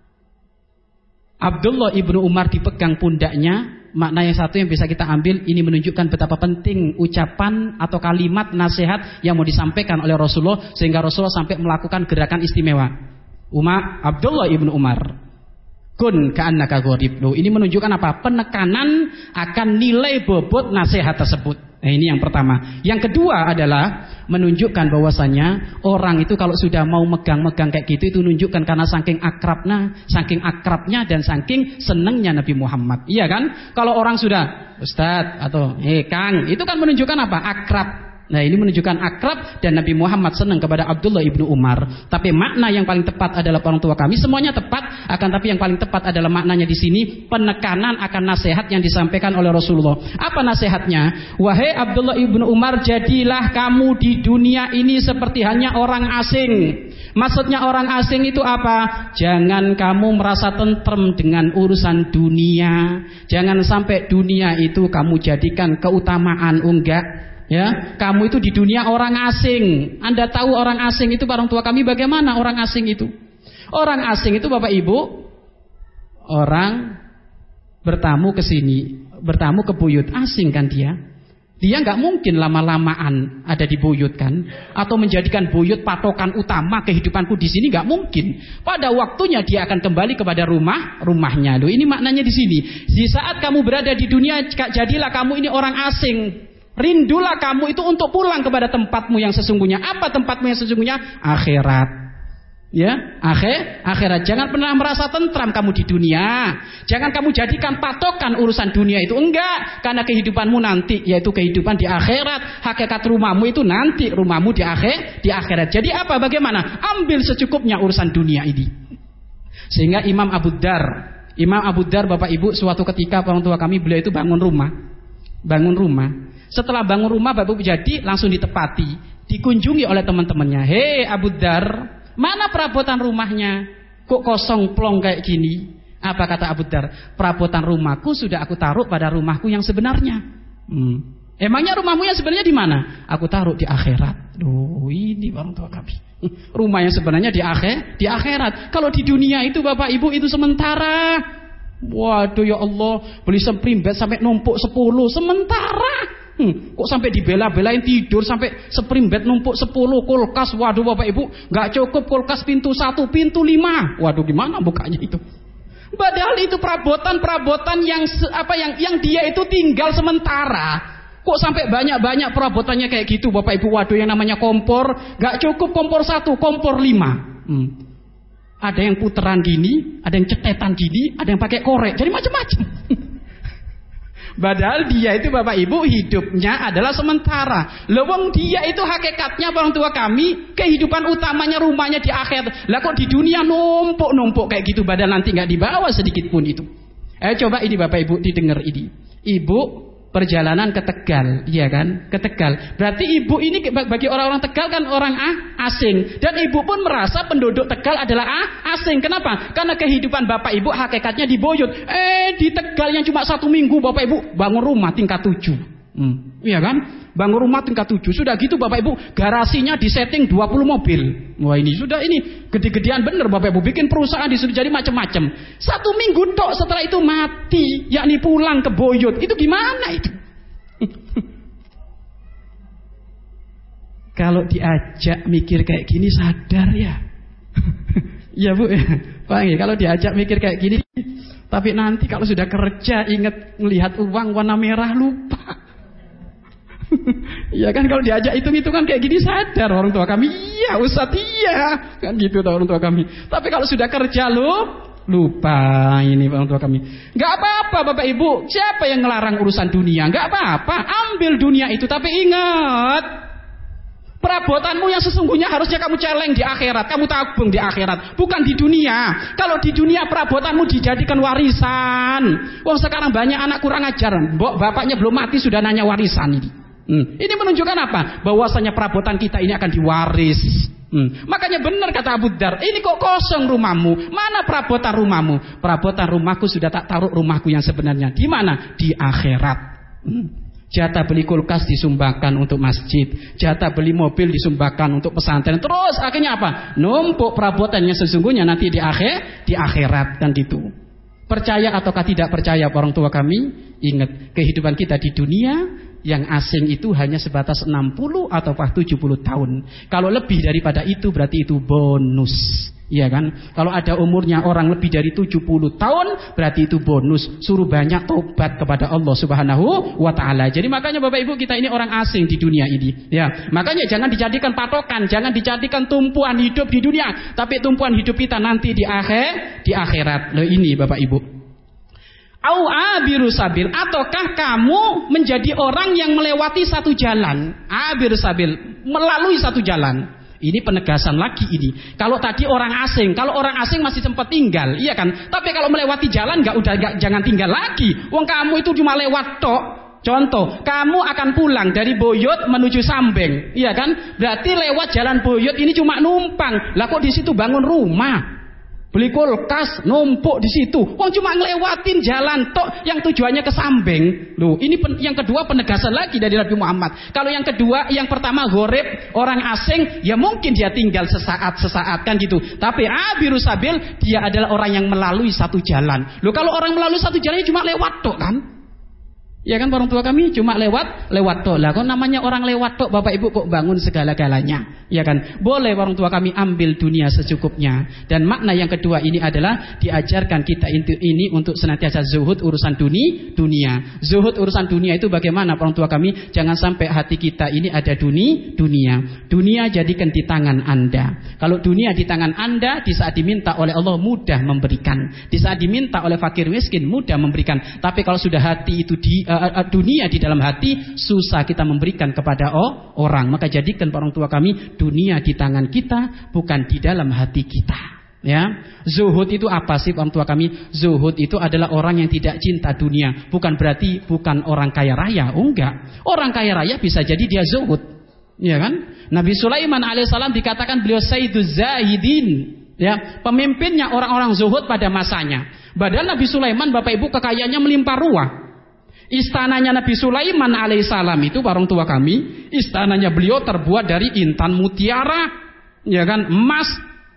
[SPEAKER 1] Abdullah ibnu Umar dipegang pundaknya. Makna yang satu yang bisa kita ambil, ini menunjukkan betapa penting ucapan atau kalimat nasihat yang mau disampaikan oleh Rasulullah, sehingga Rasulullah sampai melakukan gerakan istimewa. Abdullah ibnu Umar, kun ka'annaka gharib. Ini menunjukkan apa? Penekanan akan nilai bobot nasihat tersebut. Nah, ini yang pertama. Yang kedua adalah menunjukkan bahwasanya orang itu kalau sudah mau megang-megang kayak gitu, itu menunjukkan karena saking akrabnya dan saking senengnya Nabi Muhammad. Iya kan? Kalau orang sudah Ustadz atau Kang, itu kan menunjukkan apa? Akrab. Nah, ini menunjukkan akrab dan Nabi Muhammad senang kepada Abdullah ibnu Umar. Tapi makna yang paling tepat adalah orang tua kami. Semuanya tepat, akan tapi yang paling tepat adalah maknanya di sini penekanan akan nasihat yang disampaikan oleh Rasulullah. Apa nasihatnya? Wahai Abdullah ibnu Umar, jadilah kamu di dunia ini seperti hanya orang asing. Maksudnya orang asing itu apa? Jangan kamu merasa tentrem dengan urusan dunia. Jangan sampai dunia itu kamu jadikan keutamaan, enggak. Ya, kamu itu di dunia orang asing. Anda tahu orang asing itu, orang tua kami, bagaimana orang asing itu? Orang asing itu Bapak Ibu, orang bertamu ke sini, bertamu ke buyut, asing kan dia. Dia nggak mungkin lama-lamaan ada di buyut kan, atau menjadikan buyut patokan utama kehidupanku di sini, nggak mungkin. Pada waktunya dia akan kembali kepada rumahnya. Loh, ini maknanya di sini. Di saat kamu berada di dunia, jadilah kamu ini orang asing. Rindulah kamu itu untuk pulang kepada tempatmu yang sesungguhnya. Apa tempatmu yang sesungguhnya? Akhirat. Ya, akhirat. Jangan pernah merasa tentram kamu di dunia. Jangan kamu jadikan patokan urusan dunia itu. Enggak, karena kehidupanmu nanti yaitu kehidupan di akhirat. Hakikat rumahmu itu nanti rumahmu di akhirat. Jadi apa? Bagaimana? Ambil secukupnya urusan dunia ini. Sehingga Imam Abu Dar Bapak Ibu, suatu ketika orang tua kami, beliau itu bangun rumah. Setelah bangun rumah Bapak Ibu, jadi langsung ditepati, dikunjungi oleh teman-temannya. Hei Abu Dar, mana perabotan rumahnya? Kok kosong plong kayak gini? Apa kata Abu Dar? Perabotan rumahku sudah aku taruh pada rumahku yang sebenarnya. Emangnya rumahmu yang sebenarnya di mana? Aku taruh di akhirat. Ini orang tua kami. Rumah yang sebenarnya di akhirat. Kalau di dunia itu Bapak Ibu itu sementara. Waduh ya Allah, beli seperimbet sampai numpuk 10 sementara. Kok sampai dibela-belain tidur sampai seperimbet numpuk 10, kulkas, waduh Bapak Ibu, nggak cukup kulkas pintu 1, pintu 5. Waduh, gimana bukanya itu? Padahal itu perabotan yang dia itu tinggal sementara. Kok sampai banyak-banyak perabotannya kayak gitu Bapak Ibu? Waduh, yang namanya kompor, nggak cukup kompor 1, kompor 5. Ada yang puteran gini, ada yang cetetan gini, ada yang pakai korek, jadi macam-macam. Padahal dia itu Bapak Ibu hidupnya adalah sementara. Lewong dia itu hakikatnya orang tua kami, kehidupan utamanya rumahnya di akhirat. Lah kok di dunia numpuk kayak gitu, padahal nanti nggak dibawa sedikit pun itu. Coba ini Bapak Ibu didengar ini. Ibu perjalanan ke Tegal, iya kan? Ke Tegal. Berarti ibu ini bagi orang-orang Tegal kan orang asing. Dan ibu pun merasa penduduk Tegal adalah asing. Kenapa? Karena kehidupan Bapak Ibu hakikatnya di buyut. Di Tegal yang cuma 1 minggu Bapak Ibu bangun rumah tingkat 7. Iya kan? Bangun rumah tingkat 7. Sudah gitu Bapak Ibu, garasinya disetting 20 mobil. Wah, ini sudah ini gede-gedean bener Bapak Ibu, bikin perusahaan disuruh jadi macam-macam. 1 minggu tok, setelah itu mati, yakni pulang ke buyut. Itu gimana itu? Kalau diajak mikir kayak gini sadar ya. Iya Bu, Pak, kalau diajak mikir kayak gini, tapi nanti kalau sudah kerja ingat melihat uang warna merah lupa. Iya kan, kalau diajak hitung-hitungan kayak gini sadar orang tua kami. Iya Ustaz, iya kan gitu orang tua kami. Tapi kalau sudah kerja Lupa ini orang tua kami. Gak apa-apa Bapak Ibu. Siapa yang ngelarang urusan dunia? Gak apa-apa. Ambil dunia itu. Tapi ingat, perabotanmu yang sesungguhnya harusnya kamu celeng di akhirat. Kamu tabung di akhirat. Bukan di dunia. Kalau di dunia perabotanmu dijadikan warisan. Wong sekarang banyak anak kurang ajar. Bapaknya belum mati sudah nanya warisan ini. Ini menunjukkan apa? Bahwasanya perabotan kita ini akan diwaris. Makanya benar kata Abu Dar, ini kok kosong rumahmu? Mana perabotan rumahmu? Perabotan rumahku sudah tak taruh rumahku yang sebenarnya. Di mana? Di akhirat. Jatah beli kulkas disumbangkan untuk masjid, jatah beli mobil disumbangkan untuk pesantren. Terus akhirnya apa? Numpuk perabotan yang sesungguhnya nanti di akhirat kan gitu. Percaya ataukah tidak percaya orang tua kami? Ingat, kehidupan kita di dunia yang asing itu hanya sebatas 60 atau 70 tahun. Kalau lebih daripada itu berarti itu bonus. Iya kan? Kalau ada umurnya orang lebih dari 70 tahun berarti itu bonus. Suruh banyak tobat kepada Allah Subhanahu wa taala. Jadi makanya Bapak Ibu, kita ini orang asing di dunia ini. Ya, makanya jangan dijadikan patokan, jangan dijadikan tumpuan hidup di dunia, tapi tumpuan hidup kita nanti di akhirat. Loh ini Bapak Ibu. Au abiru sabil, ataukah kamu menjadi orang yang melewati satu jalan? Abiru sabil, melalui satu jalan. Ini penegasan lagi ini. Kalau tadi orang asing, kalau orang asing masih sempat tinggal, iya kan? Tapi kalau melewati jalan jangan tinggal lagi. Wong kamu itu cuma lewat tok. Contoh, kamu akan pulang dari Boyot menuju Sambeng, iya kan? Berarti lewat jalan Boyot ini cuma numpang. Lah kok di situ bangun rumah? Beli kulkas, numpuk di situ. Wong cuma ngelewatin jalan tok yang tujuannya ke Sambeng. Loh, ini yang kedua penegasan lagi dari Nabi Muhammad. Kalau yang kedua, yang pertama gharib, orang asing, ya mungkin dia tinggal sesaat kan gitu. Tapi abiru sabil, dia adalah orang yang melalui satu jalan. Loh, kalau orang melalui satu jalan cuma lewat tok kan? Ya kan orang tua kami cuma lewat tok. Lah kok namanya orang lewat tok Bapak Ibu kok bangun segala-galanya? Ya kan? Boleh orang tua kami ambil dunia secukupnya. Dan makna yang kedua ini adalah diajarkan kita ini untuk senantiasa zuhud urusan dunia. Zuhud urusan dunia itu bagaimana orang tua kami? Jangan sampai hati kita ini ada dunia. Dunia jadikan di tangan Anda. Kalau dunia di tangan Anda, di saat diminta oleh Allah mudah memberikan. Di saat diminta oleh fakir miskin mudah memberikan. Tapi kalau sudah hati itu dunia di dalam hati, susah kita memberikan kepada orang. Maka jadikan orang tua kami dunia di tangan kita, bukan di dalam hati kita. Ya, zuhud itu apa sih orang tua kami? Zuhud itu adalah orang yang tidak cinta dunia. Bukan berarti bukan orang kaya raya, enggak. Orang kaya raya bisa jadi dia zuhud, ya kan? Nabi Sulaiman alaihissalam dikatakan beliau Sayyiduz Zahidin, ya, pemimpinnya orang-orang zuhud pada masanya. Padahal Nabi Sulaiman Bapak Ibu kekayaannya melimpah ruah. Istananya Nabi Sulaiman alaihissalam itu orang tua kami, istananya beliau terbuat dari intan mutiara, ya kan, emas.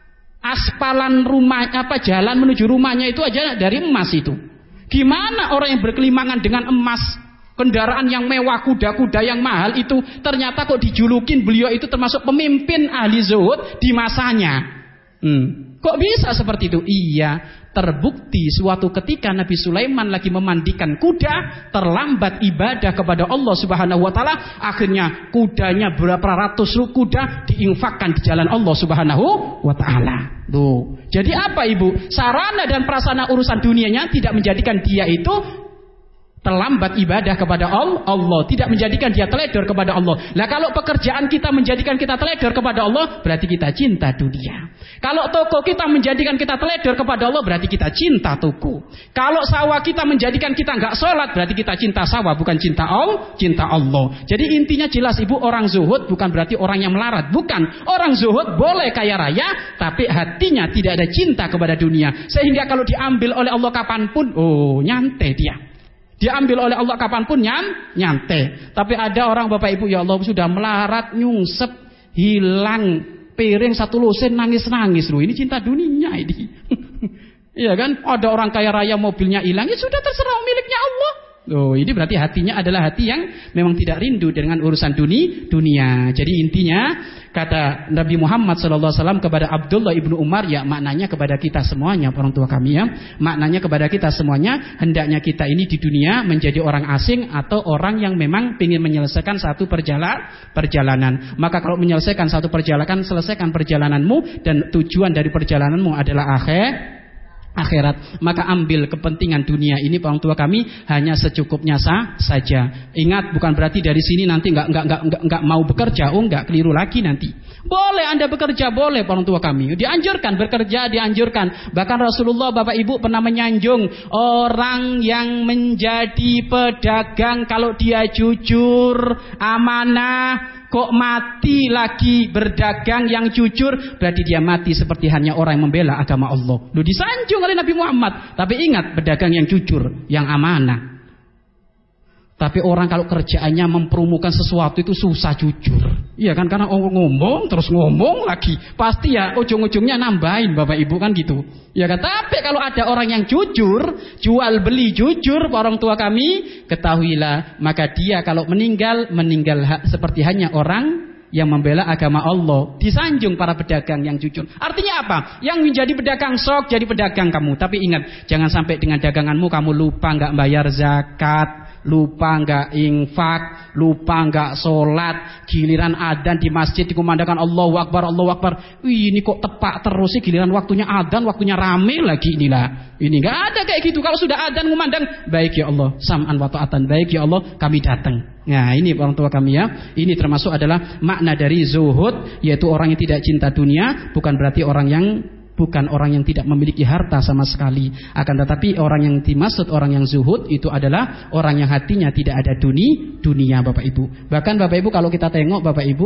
[SPEAKER 1] Aspalan rumah jalan menuju rumahnya itu aja dari emas itu. Gimana orang yang berkelimangan dengan emas, kendaraan yang mewah, kuda-kuda yang mahal itu ternyata kok dijulukin beliau itu termasuk pemimpin ahli zuhud di masanya. Kok bisa seperti itu? Iya, terbukti suatu ketika Nabi Sulaiman lagi memandikan kuda, terlambat ibadah kepada Allah Subhanahu wa taala, akhirnya kudanya berapa ratus kuda diinfakkan di jalan Allah Subhanahu wa taala. Tuh. Jadi apa Ibu? Sarana dan prasarana urusan dunianya tidak menjadikan dia itu terlambat ibadah kepada Allah, tidak menjadikan dia teledor kepada Allah. Lah kalau pekerjaan kita menjadikan kita teledor kepada Allah, berarti kita cinta dunia. Kalau toko kita menjadikan kita teledor kepada Allah, berarti kita cinta toko. Kalau sawah kita menjadikan kita enggak sholat, berarti kita cinta sawah, bukan cinta Allah. Jadi intinya jelas Ibu, orang zuhud bukan berarti orang yang melarat, bukan. Orang zuhud boleh kaya raya, tapi hatinya tidak ada cinta kepada dunia. Sehingga kalau diambil oleh Allah kapanpun, nyantai dia. Diambil oleh Allah kapanpun nyantai. Tapi ada orang Bapak Ibu, ya Allah, sudah melarat, nyungsep, hilang piring satu lusin, nangis-nangis. Loh, ini cinta dunia ini. Iya kan? Ada orang kaya raya mobilnya hilang, ya sudah terserah miliknya Allah. Loh, ini berarti hatinya adalah hati yang memang tidak rindu dengan urusan dunia. Jadi intinya kata Nabi Muhammad SAW kepada Abdullah ibnu Umar, ya maknanya kepada kita semuanya, orang tua kami ya, maknanya kepada kita semuanya, hendaknya kita ini di dunia menjadi orang asing atau orang yang memang ingin menyelesaikan satu perjalanan. Maka kalau menyelesaikan satu perjalanan, selesaikan perjalananmu, dan tujuan dari perjalananmu adalah akhirat. Maka ambil kepentingan dunia ini orang tua kami hanya secukupnya saja. Ingat, bukan berarti dari sini nanti enggak mau bekerja. Enggak, keliru lagi nanti. Boleh Anda bekerja, boleh orang tua kami. Dianjurkan bekerja, dianjurkan. Bahkan Rasulullah Bapak Ibu pernah menyanjung orang yang menjadi pedagang kalau dia jujur, amanah, kok mati lagi berdagang yang jujur, berarti dia mati seperti hanya orang yang membela agama Allah. Lu disanjung oleh Nabi Muhammad. Tapi ingat, berdagang yang jujur, yang amanah. Tapi orang kalau kerjaannya mempromokan sesuatu itu susah jujur. Iya kan, karena ngomong terus ngomong lagi, pasti ya ujung-ujungnya nambahin Bapak Ibu kan gitu. Ya kan, tapi kalau ada orang yang jujur, jual beli jujur orang tua kami, ketahuilah maka dia kalau meninggal seperti hanya orang yang membela agama Allah. Disanjung para pedagang yang jujur. Artinya apa? Yang menjadi pedagang sok jadi pedagang kamu. Tapi ingat, jangan sampai dengan daganganmu kamu lupa nggak bayar zakat, lupa nggak infak, lupa nggak sholat. Giliran adzan di masjid dikumandangkan Allahu Akbar, Allahu Akbar. Wih, ini kok tepak terus sih, giliran waktunya adzan, waktunya rame lagi inilah. Ini nggak ada kayak gitu. Kalau sudah adzan ngumandang, baik ya Allah, sam'an wa ta'atan, baik ya Allah, kami datang. Nah, ini orang tua kami ya. Ini termasuk adalah makna dari zuhud, yaitu orang yang tidak cinta dunia. Bukan berarti orang yang tidak memiliki harta sama sekali. Akan tetapi orang yang dimaksud orang yang zuhud itu adalah orang yang hatinya tidak ada dunia Bapak Ibu. Bahkan Bapak Ibu kalau kita tengok Bapak Ibu,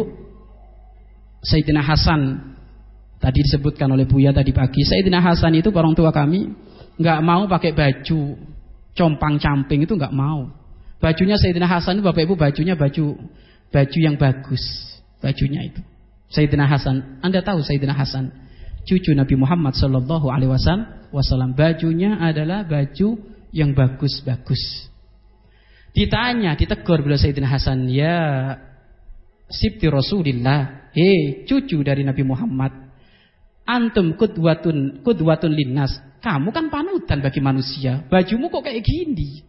[SPEAKER 1] Sayyidina Hasan tadi disebutkan oleh Buya tadi pagi. Sayyidina Hasan itu orang tua kami nggak mau pakai baju compang-camping, itu nggak mau. Bajunya Sayyidina Hasan itu Bapak Ibu bajunya baju yang bagus. Bajunya itu Sayyidina Hasan. Anda tahu Sayyidina Hasan cucu Nabi Muhammad sallallahu alaihi wasallam, bajunya adalah baju yang bagus-bagus. Ditanya, ditegur beliau Sayyidina Hasan, "Ya sibti Rasulillah, cucu dari Nabi Muhammad. Antum qudwatun linnas. Kamu kan panutan bagi manusia. Bajumu kok kayak gini?"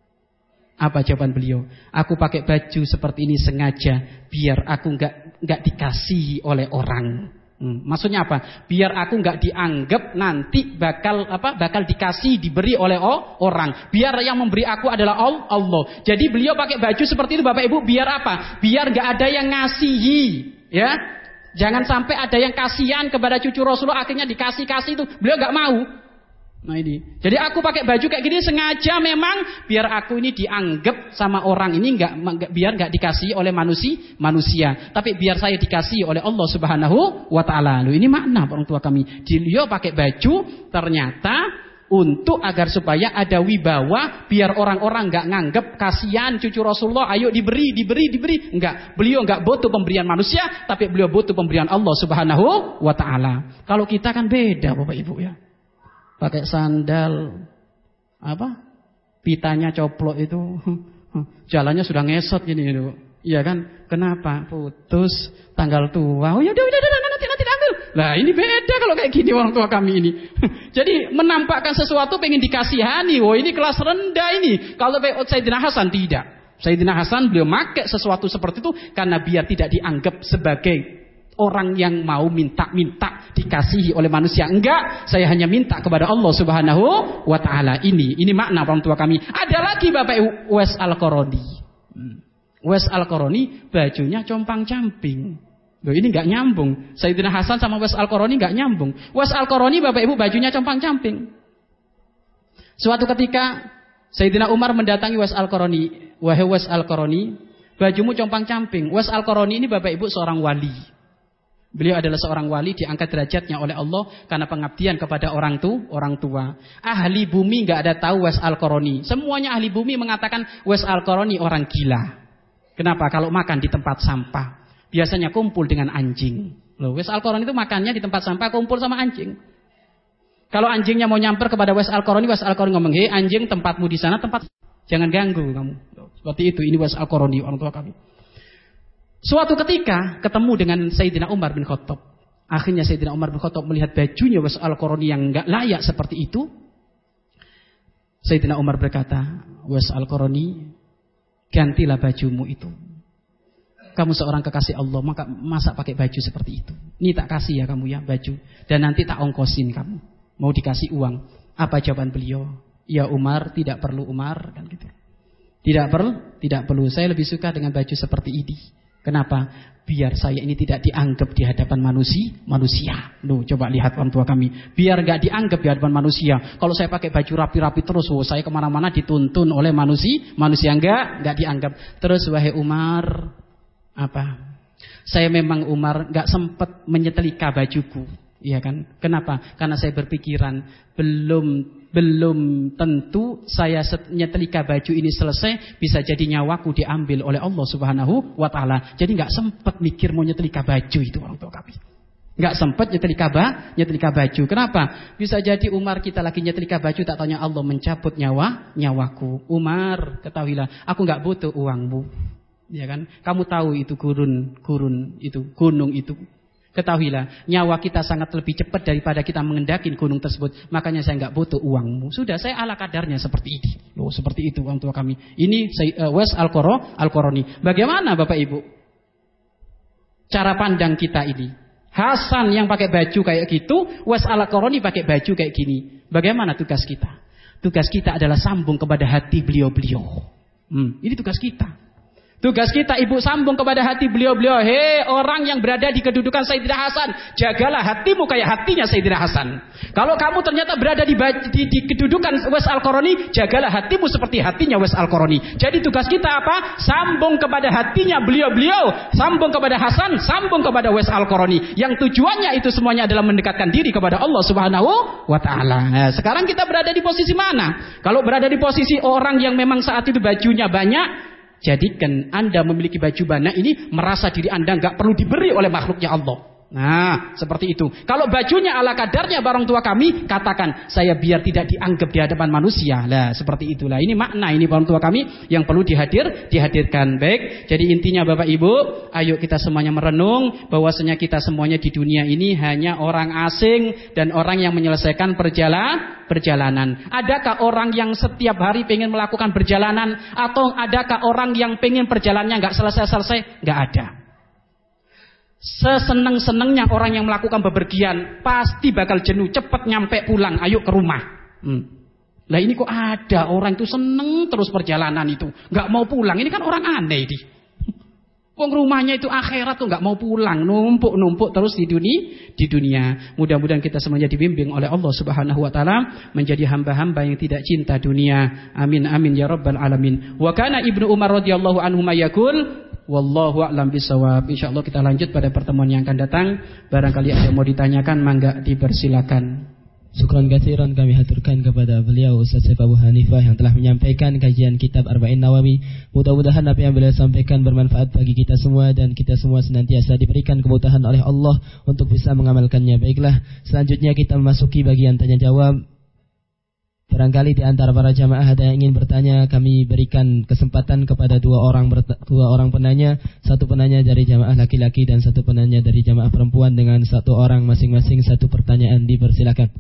[SPEAKER 1] Apa jawaban beliau? "Aku pakai baju seperti ini sengaja biar aku enggak dikasihi oleh orang." Maksudnya apa? Biar aku nggak dianggap nanti bakal dikasih, diberi oleh orang. Biar yang memberi aku adalah Allah. Jadi beliau pakai baju seperti itu Bapak Ibu biar apa? Biar nggak ada yang ngasihi, ya. Jangan sampai ada yang kasihan kepada cucu Rasulullah akhirnya dikasih itu. Beliau nggak mau. Nah ini. Jadi aku pakai baju kayak gini sengaja memang biar aku ini dianggap sama orang ini biar nggak dikasihi oleh manusia, tapi biar saya dikasihi oleh Allah Subhanahu wa taala. Loh, ini makna orang tua kami. Beliau pakai baju ternyata untuk agar supaya ada wibawa, biar orang-orang nggak nganggap kasihan cucu Rasulullah, ayo diberi. Enggak. Beliau nggak butuh pemberian manusia, tapi beliau butuh pemberian Allah Subhanahu wa taala. Kalau kita kan beda Bapak Ibu ya. Pakai sandal pitanya coplok itu, jalannya sudah ngesot gini itu. Iya kan? Kenapa? Putus tanggal tua. Oh ya udah nanti ambil. Lah ini beda kalau kayak gini orang tua kami ini. Jadi menampakkan sesuatu pengen dikasihani. Oh ini kelas rendah ini. Kalau Sayyidina Hasan tidak. Sayyidina Hasan beliau pakai sesuatu seperti itu karena biar tidak dianggap sebagai orang yang mau minta dikasihi oleh manusia. Enggak, saya hanya minta kepada Allah Subhanahu wa taala. Ini makna orang tua kami. Ada lagi Bapak Uwais Al-Qarani. Uwais Al-Qarani bajunya compang-camping. Loh, ini enggak nyambung. Sayyidina Hasan sama Uwais Al-Qarani enggak nyambung. Uwais Al-Qarani Bapak Ibu bajunya compang-camping. Suatu ketika Sayyidina Umar mendatangi Uwais Al-Qarani. "Wahai Uwais Al-Qarani, bajumu compang-camping." Uwais Al-Qarani ini Bapak Ibu seorang wali. Beliau adalah seorang wali, diangkat derajatnya oleh Allah karena pengabdian kepada orang tua. Ahli bumi nggak ada tahu Uwais Al-Qarani. Semuanya ahli bumi mengatakan Uwais Al-Qarani orang gila. Kenapa? Kalau makan di tempat sampah, biasanya kumpul dengan anjing. Loh, Uwais Al-Qarani itu makannya di tempat sampah, kumpul sama anjing. Kalau anjingnya mau nyamper kepada Uwais Al-Qarani ngomong, "Hei anjing, tempatmu di sana, jangan ganggu kamu." Seperti itu. Ini Uwais Al-Qarani orang tua kami. Suatu ketika ketemu dengan Sayyidina Umar bin Khattab. Akhirnya Sayyidina Umar bin Khattab melihat bajunya Uwais Al-Qarani yang enggak layak seperti itu. Sayyidina Umar berkata, "Uwais Al-Qarani, gantilah bajumu itu. Kamu seorang kekasih Allah, masa pakai baju seperti itu? Ini tak kasih ya kamu ya baju. Dan nanti tak ongkosin kamu. Mau dikasih uang. Apa jawaban beliau? Ya Umar, tidak perlu Umar, kan gitu. Tidak perlu. Saya lebih suka dengan baju seperti ini. Kenapa? Biar saya ini tidak dianggap di hadapan manusia. Loh, coba lihat orang tua kami. Biar gak dianggap di hadapan manusia. Kalau saya pakai baju rapi-rapi terus, saya kemana-mana dituntun oleh manusia enggak dianggap. Terus wahai Umar, apa? Saya memang Umar gak sempat menyetelika bajuku. Iya kan? Kenapa? Karena saya berpikiran belum tentu saya nyetelika baju ini selesai bisa jadi nyawaku diambil oleh Allah Subhanahu wa taala. Jadi enggak sempat mikir mau nyetelika baju itu orang tua kami. Enggak sempat nyetelika baju. Kenapa? Bisa jadi Umar kita lagi nyetelika baju tak tanya Allah mencabut nyawaku. Umar, ketahuilah aku enggak butuh uangmu. Ya kan? Kamu tahu itu gunung itu. Ketahuilah, nyawa kita sangat lebih cepat daripada kita mengendaki gunung tersebut. Makanya saya enggak butuh uangmu. Sudah, saya ala kadarnya seperti ini. Loh, seperti itu orang tua kami. Ini Uwais Al-Qarani. Bagaimana Bapak Ibu? Cara pandang kita ini. Hasan yang pakai baju kayak gitu, Uwais Al-Qarani pakai baju kayak gini. Bagaimana tugas kita? Tugas kita adalah sambung kepada hati beliau-beliau. Ini tugas kita. Tugas kita ibu sambung kepada hati beliau-beliau. Hei orang yang berada di kedudukan Sayyidina Hasan, jagalah hatimu kayak hatinya Sayyidina Hasan. Kalau kamu ternyata berada di kedudukan Uwais Al-Qarani, jagalah hatimu seperti hatinya Uwais Al-Qarani. Jadi tugas kita apa? Sambung kepada hatinya beliau-beliau, sambung kepada Hasan, sambung kepada Uwais Al-Qarani. Yang tujuannya itu semuanya adalah mendekatkan diri kepada Allah Subhanahu wa taala. Nah, sekarang kita berada di posisi mana? Kalau berada di posisi orang yang memang saat itu bajunya banyak, jadikan Anda memiliki baju banyak ini merasa diri Anda enggak perlu diberi oleh makhluknya Allah. Nah, seperti itu. Kalau bajunya ala kadarnya barang tua kami, katakan, saya biar tidak dianggap di hadapan manusia. Lah, seperti itulah. Ini makna ini barang tua kami yang perlu dihadirkan. Baik. Jadi intinya Bapak Ibu, ayo kita semuanya merenung bahwasanya kita semuanya di dunia ini hanya orang asing dan orang yang menyelesaikan perjalanan. Adakah orang yang setiap hari pengen melakukan perjalanan, atau adakah orang yang pengen perjalanannya enggak selesai-selesai? Enggak ada. Seseneng-senengnya orang yang melakukan bepergian pasti bakal jenuh, cepat nyampe pulang, ayo ke rumah. Lah ini kok ada orang itu seneng terus perjalanan itu, nggak mau pulang. Ini kan orang aneh ini. Wong rumahnya itu akhirat tuh nggak mau pulang, numpuk terus di dunia. Mudah-mudahan kita semuanya dibimbing oleh Allah Subhanahu wa taala menjadi hamba-hamba yang tidak cinta dunia. Amin amin ya rabbal alamin. Wa kana Ibnu Umar radhiyallahu anhu yaqul, wallahu a'lam bishawab. Insyaallah kita lanjut pada pertemuan yang akan datang. Barangkali ada yang mau ditanyakan, mangga dipersilakan.
[SPEAKER 2] Syukran katsiran kami haturkan kepada beliau Ustaz Syekh Abu Hanifah yang telah menyampaikan kajian kitab Arba'in Nawawi. Mudah-mudahan apa yang beliau sampaikan bermanfaat bagi kita semua dan kita semua senantiasa diberikan kemudahan oleh Allah untuk bisa mengamalkannya. Baiklah, selanjutnya kita memasuki bagian tanya jawab. Barangkali di antara para jamaah ada yang ingin bertanya, kami berikan kesempatan kepada dua orang penanya, satu penanya dari jamaah laki-laki dan satu penanya dari jamaah perempuan dengan satu orang masing-masing satu pertanyaan. Dipersilakan.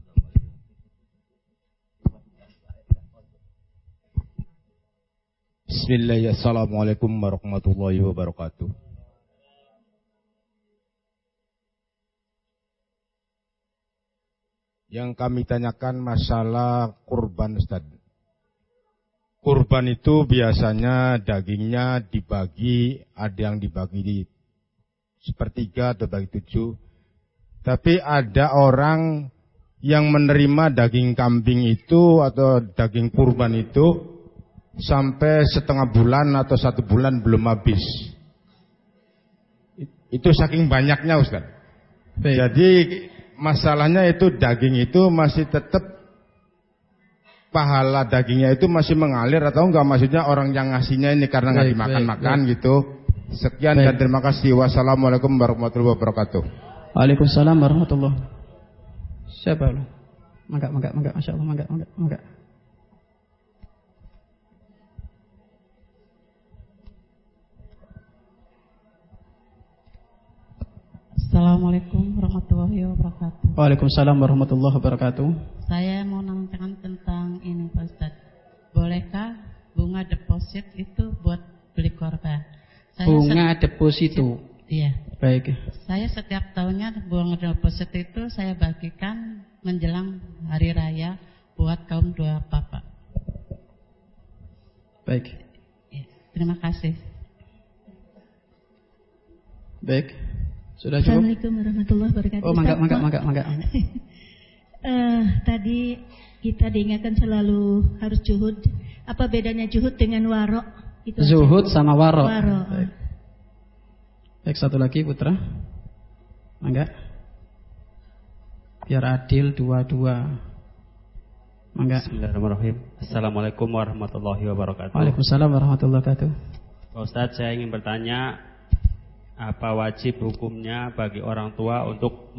[SPEAKER 3] Bismillahirrahmanirrahim. Assalamualaikum warahmatullahi wabarakatuh. Yang kami tanyakan masalah kurban, Ustaz. Kurban itu biasanya dagingnya dibagi, ada yang dibagi di sepertiga atau bagi 7. Tapi ada orang yang menerima daging kambing itu atau daging kurban itu sampai setengah bulan atau 1 bulan belum habis. Itu saking banyaknya, Ustaz. Jadi masalahnya itu daging itu masih tetap pahala dagingnya itu masih mengalir atau enggak, maksudnya orang yang ngasihnya ini karena enggak dimakan-makan gitu. Sekian dan terima kasih. Wassalamualaikum warahmatullahi wabarakatuh.
[SPEAKER 1] Waalaikumsalam warahmatullahi. Siapa lu? Mangga, masyaallah, mangga.
[SPEAKER 4] Assalamualaikum warahmatullahi wabarakatuh.
[SPEAKER 1] Waalaikumsalam warahmatullahi wabarakatuh.
[SPEAKER 4] Saya mau nanyakan tentang ini Pak Ustaz. Bolehkah bunga deposit itu buat beli korban?
[SPEAKER 1] Bunga deposito?
[SPEAKER 4] Iya.
[SPEAKER 1] Baik.
[SPEAKER 4] Saya setiap tahunnya buang deposit itu saya bagikan menjelang hari raya buat kaum dua Pak.
[SPEAKER 1] Baik.
[SPEAKER 4] Ya, terima kasih.
[SPEAKER 1] Baik. Sudah cukup?
[SPEAKER 5] Assalamualaikum warahmatullahi wabarakatuh.
[SPEAKER 1] Oh, mangga.
[SPEAKER 5] Tadi kita diingatkan selalu harus juhud. Apa bedanya juhud dengan waro? Itu
[SPEAKER 1] zuhud aja. Sama waro.
[SPEAKER 5] Baik.
[SPEAKER 1] Baik, satu lagi Putra. Mangga. Biar adil dua-dua. Mangga.
[SPEAKER 6] Bismillahirrahmanirrahim. Assalamualaikum warahmatullahi wabarakatuh.
[SPEAKER 1] Waalaikumsalam warahmatullahi wabarakatuh.
[SPEAKER 6] Pak Ustadz, saya ingin bertanya, apa wajib hukumnya bagi orang tua untuk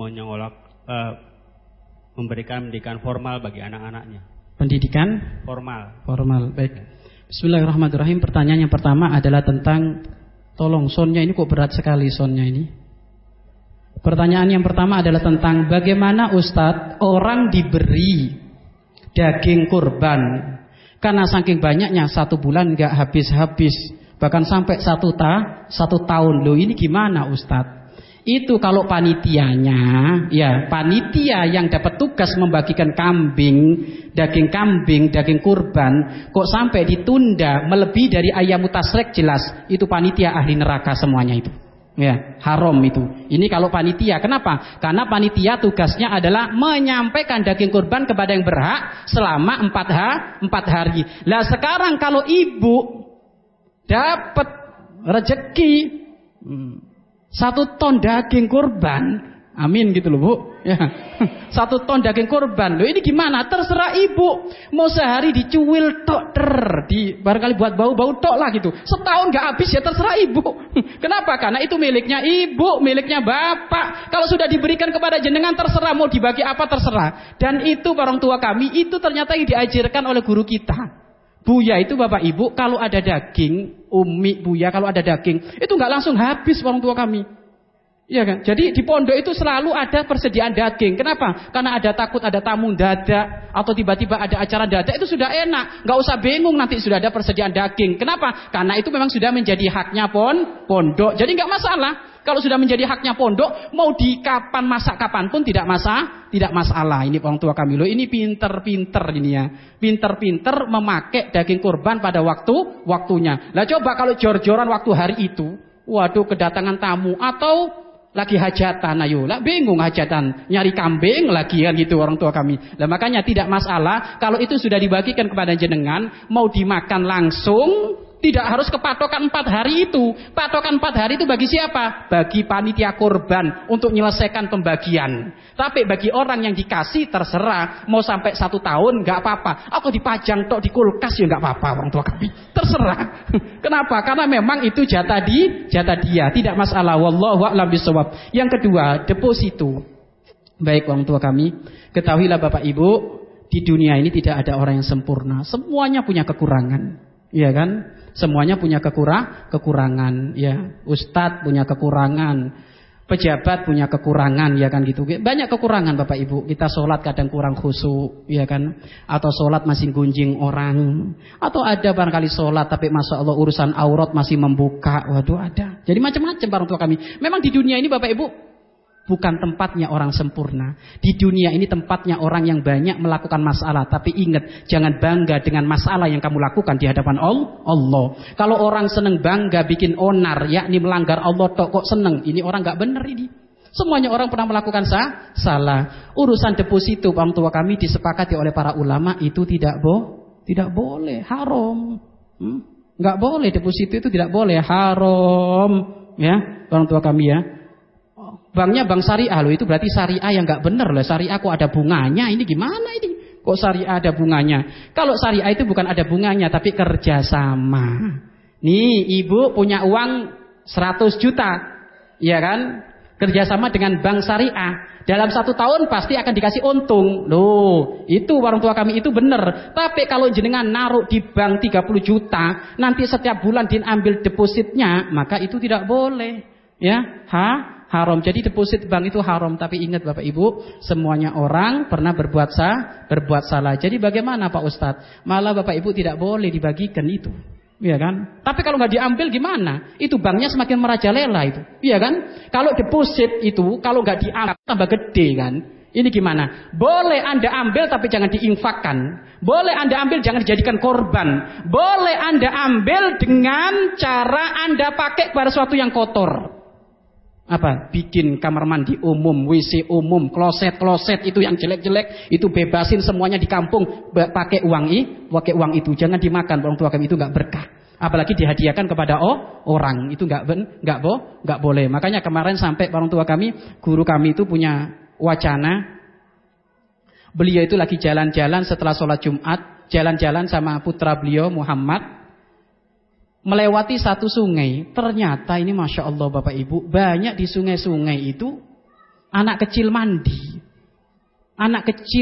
[SPEAKER 6] memberikan pendidikan formal bagi anak-anaknya?
[SPEAKER 1] Pendidikan formal. Baik. Bismillahirrahmanirrahim. Pertanyaan yang pertama adalah tentang, tolong sonnya ini kok berat sekali sonnya ini. Pertanyaan yang pertama adalah tentang bagaimana Ustadz orang diberi daging kurban karena saking banyaknya 1 bulan nggak habis-habis, bahkan sampai 1 tahun. Loh ini gimana Ustadz? Itu kalau panitianya, ya panitia yang dapat tugas membagikan daging kurban, kok sampai ditunda melebihi dari ayam tasrek, jelas itu panitia ahli neraka semuanya itu. Ya, haram itu. Ini kalau panitia. Kenapa? Karena panitia tugasnya adalah menyampaikan daging kurban kepada yang berhak selama 4 hari. Lah sekarang kalau ibu dapat rezeki 1 ton daging kurban, amin gitu loh Bu, ya. 1 ton daging kurban, loh ini gimana? Terserah ibu, mau sehari dicuil tok barangkali buat bau-bau tok lah gitu. Setahun gak habis ya terserah ibu. Kenapa? Karena itu miliknya ibu, miliknya bapak. Kalau sudah diberikan kepada jenengan terserah mau dibagi apa terserah. Dan itu orang tua kami itu ternyata yang diajarkan oleh guru kita. Buya itu bapak ibu kalau ada daging, umi buya kalau ada daging itu nggak langsung habis orang tua kami, iya kan? Jadi di pondok itu selalu ada persediaan daging. Kenapa? Karena takut ada tamu dadak atau tiba-tiba ada acara dadak, itu sudah enak, nggak usah bingung nanti sudah ada persediaan daging. Kenapa? Karena itu memang sudah menjadi haknya pondok. Jadi nggak masalah. Kalau sudah menjadi haknya pondok, mau di kapan pun tidak masalah. Ini orang tua kami loh, ini pinter-pinter ini ya. Pinter-pinter memakai daging kurban pada waktunya. Lah coba kalau jor-joran waktu hari itu, waduh kedatangan tamu atau lagi hajatan, ayo lah bingung hajatan, nyari kambing lagi kan gitu orang tua kami. Lah makanya tidak masalah kalau itu sudah dibagikan kepada jenengan, mau dimakan langsung. Tidak harus kepatokan 4 hari itu. Patokan 4 hari itu bagi siapa? Bagi panitia kurban untuk menyelesaikan pembagian. Tapi bagi orang yang dikasih terserah. Mau sampai 1 tahun nggak apa-apa. Aku dipajang tok di kulkas ya nggak apa-apa orang tua kami. Terserah. Kenapa? Karena memang itu jatah dia. Tidak masalah. Wallahu a'lam bishawab. Yang kedua, deposito. Baik orang tua kami, ketahuilah Bapak Ibu, di dunia ini tidak ada orang yang sempurna. Semuanya punya kekurangan. Iya kan? Semuanya punya kekurangan, ya. Ustadz punya kekurangan, pejabat punya kekurangan, ya kan gitu. Banyak kekurangan Bapak Ibu. Kita sholat kadang kurang khusyuk, ya kan? Atau sholat masih gunjing orang. Atau ada barangkali sholat tapi masya Allah urusan aurat masih membuka. Waduh ada. Jadi macam-macam orang tua kami. Memang di dunia ini Bapak Ibu bukan tempatnya orang sempurna. Di dunia ini tempatnya orang yang banyak melakukan masalah. Tapi ingat, jangan bangga dengan masalah yang kamu lakukan di hadapan Allah. Kalau orang senang bangga bikin onar, yakni melanggar Allah kok senang, ini orang gak benar ini. Semuanya orang pernah melakukan salah. Urusan deposito orang tua kami disepakati oleh para ulama itu tidak boleh, haram. Gak boleh, deposito itu tidak boleh, haram. Ya, orang tua kami ya. Banknya bank syariah loh, itu berarti syariah yang nggak bener loh. Syariah kok ada bunganya, ini gimana ini? Kok syariah ada bunganya? Kalau syariah itu bukan ada bunganya tapi kerjasama. Nih ibu punya uang 100 juta, ya kan? Kerjasama dengan bank syariah. Dalam 1 tahun pasti akan dikasih untung. Loh, itu orang tua kami itu bener. Tapi kalau jenengan naruh di bank 30 juta, nanti setiap bulan diambil depositnya, maka itu tidak boleh. Ya, haram. Jadi deposit bank itu haram. Tapi ingat Bapak Ibu, semuanya orang pernah berbuat salah. Jadi bagaimana Pak Ustadz? Malah Bapak Ibu tidak boleh dibagikan itu. Iya kan? Tapi kalau nggak diambil gimana? Itu banknya semakin merajalela itu. Iya kan? Kalau deposit itu kalau nggak diambil tambah gede kan? Ini gimana? Boleh Anda ambil tapi jangan diinfakkan. Boleh Anda ambil jangan dijadikan korban. Boleh Anda ambil dengan cara Anda pakai pada sesuatu yang kotor. Apa? Bikin kamar mandi umum, WC umum, kloset itu yang jelek-jelek itu bebasin semuanya di kampung pakai uang itu. Jangan dimakan orang tua kami, itu nggak berkah. Apalagi dihadiahkan kepada orang itu nggak boleh. Makanya kemarin sampai orang tua kami, guru kami itu punya wacana. Beliau itu lagi jalan-jalan setelah sholat Jumat, jalan-jalan sama putra beliau Muhammad. Melewati satu sungai, ternyata ini Masya Allah Bapak Ibu, banyak di sungai-sungai itu anak kecil mandi. Anak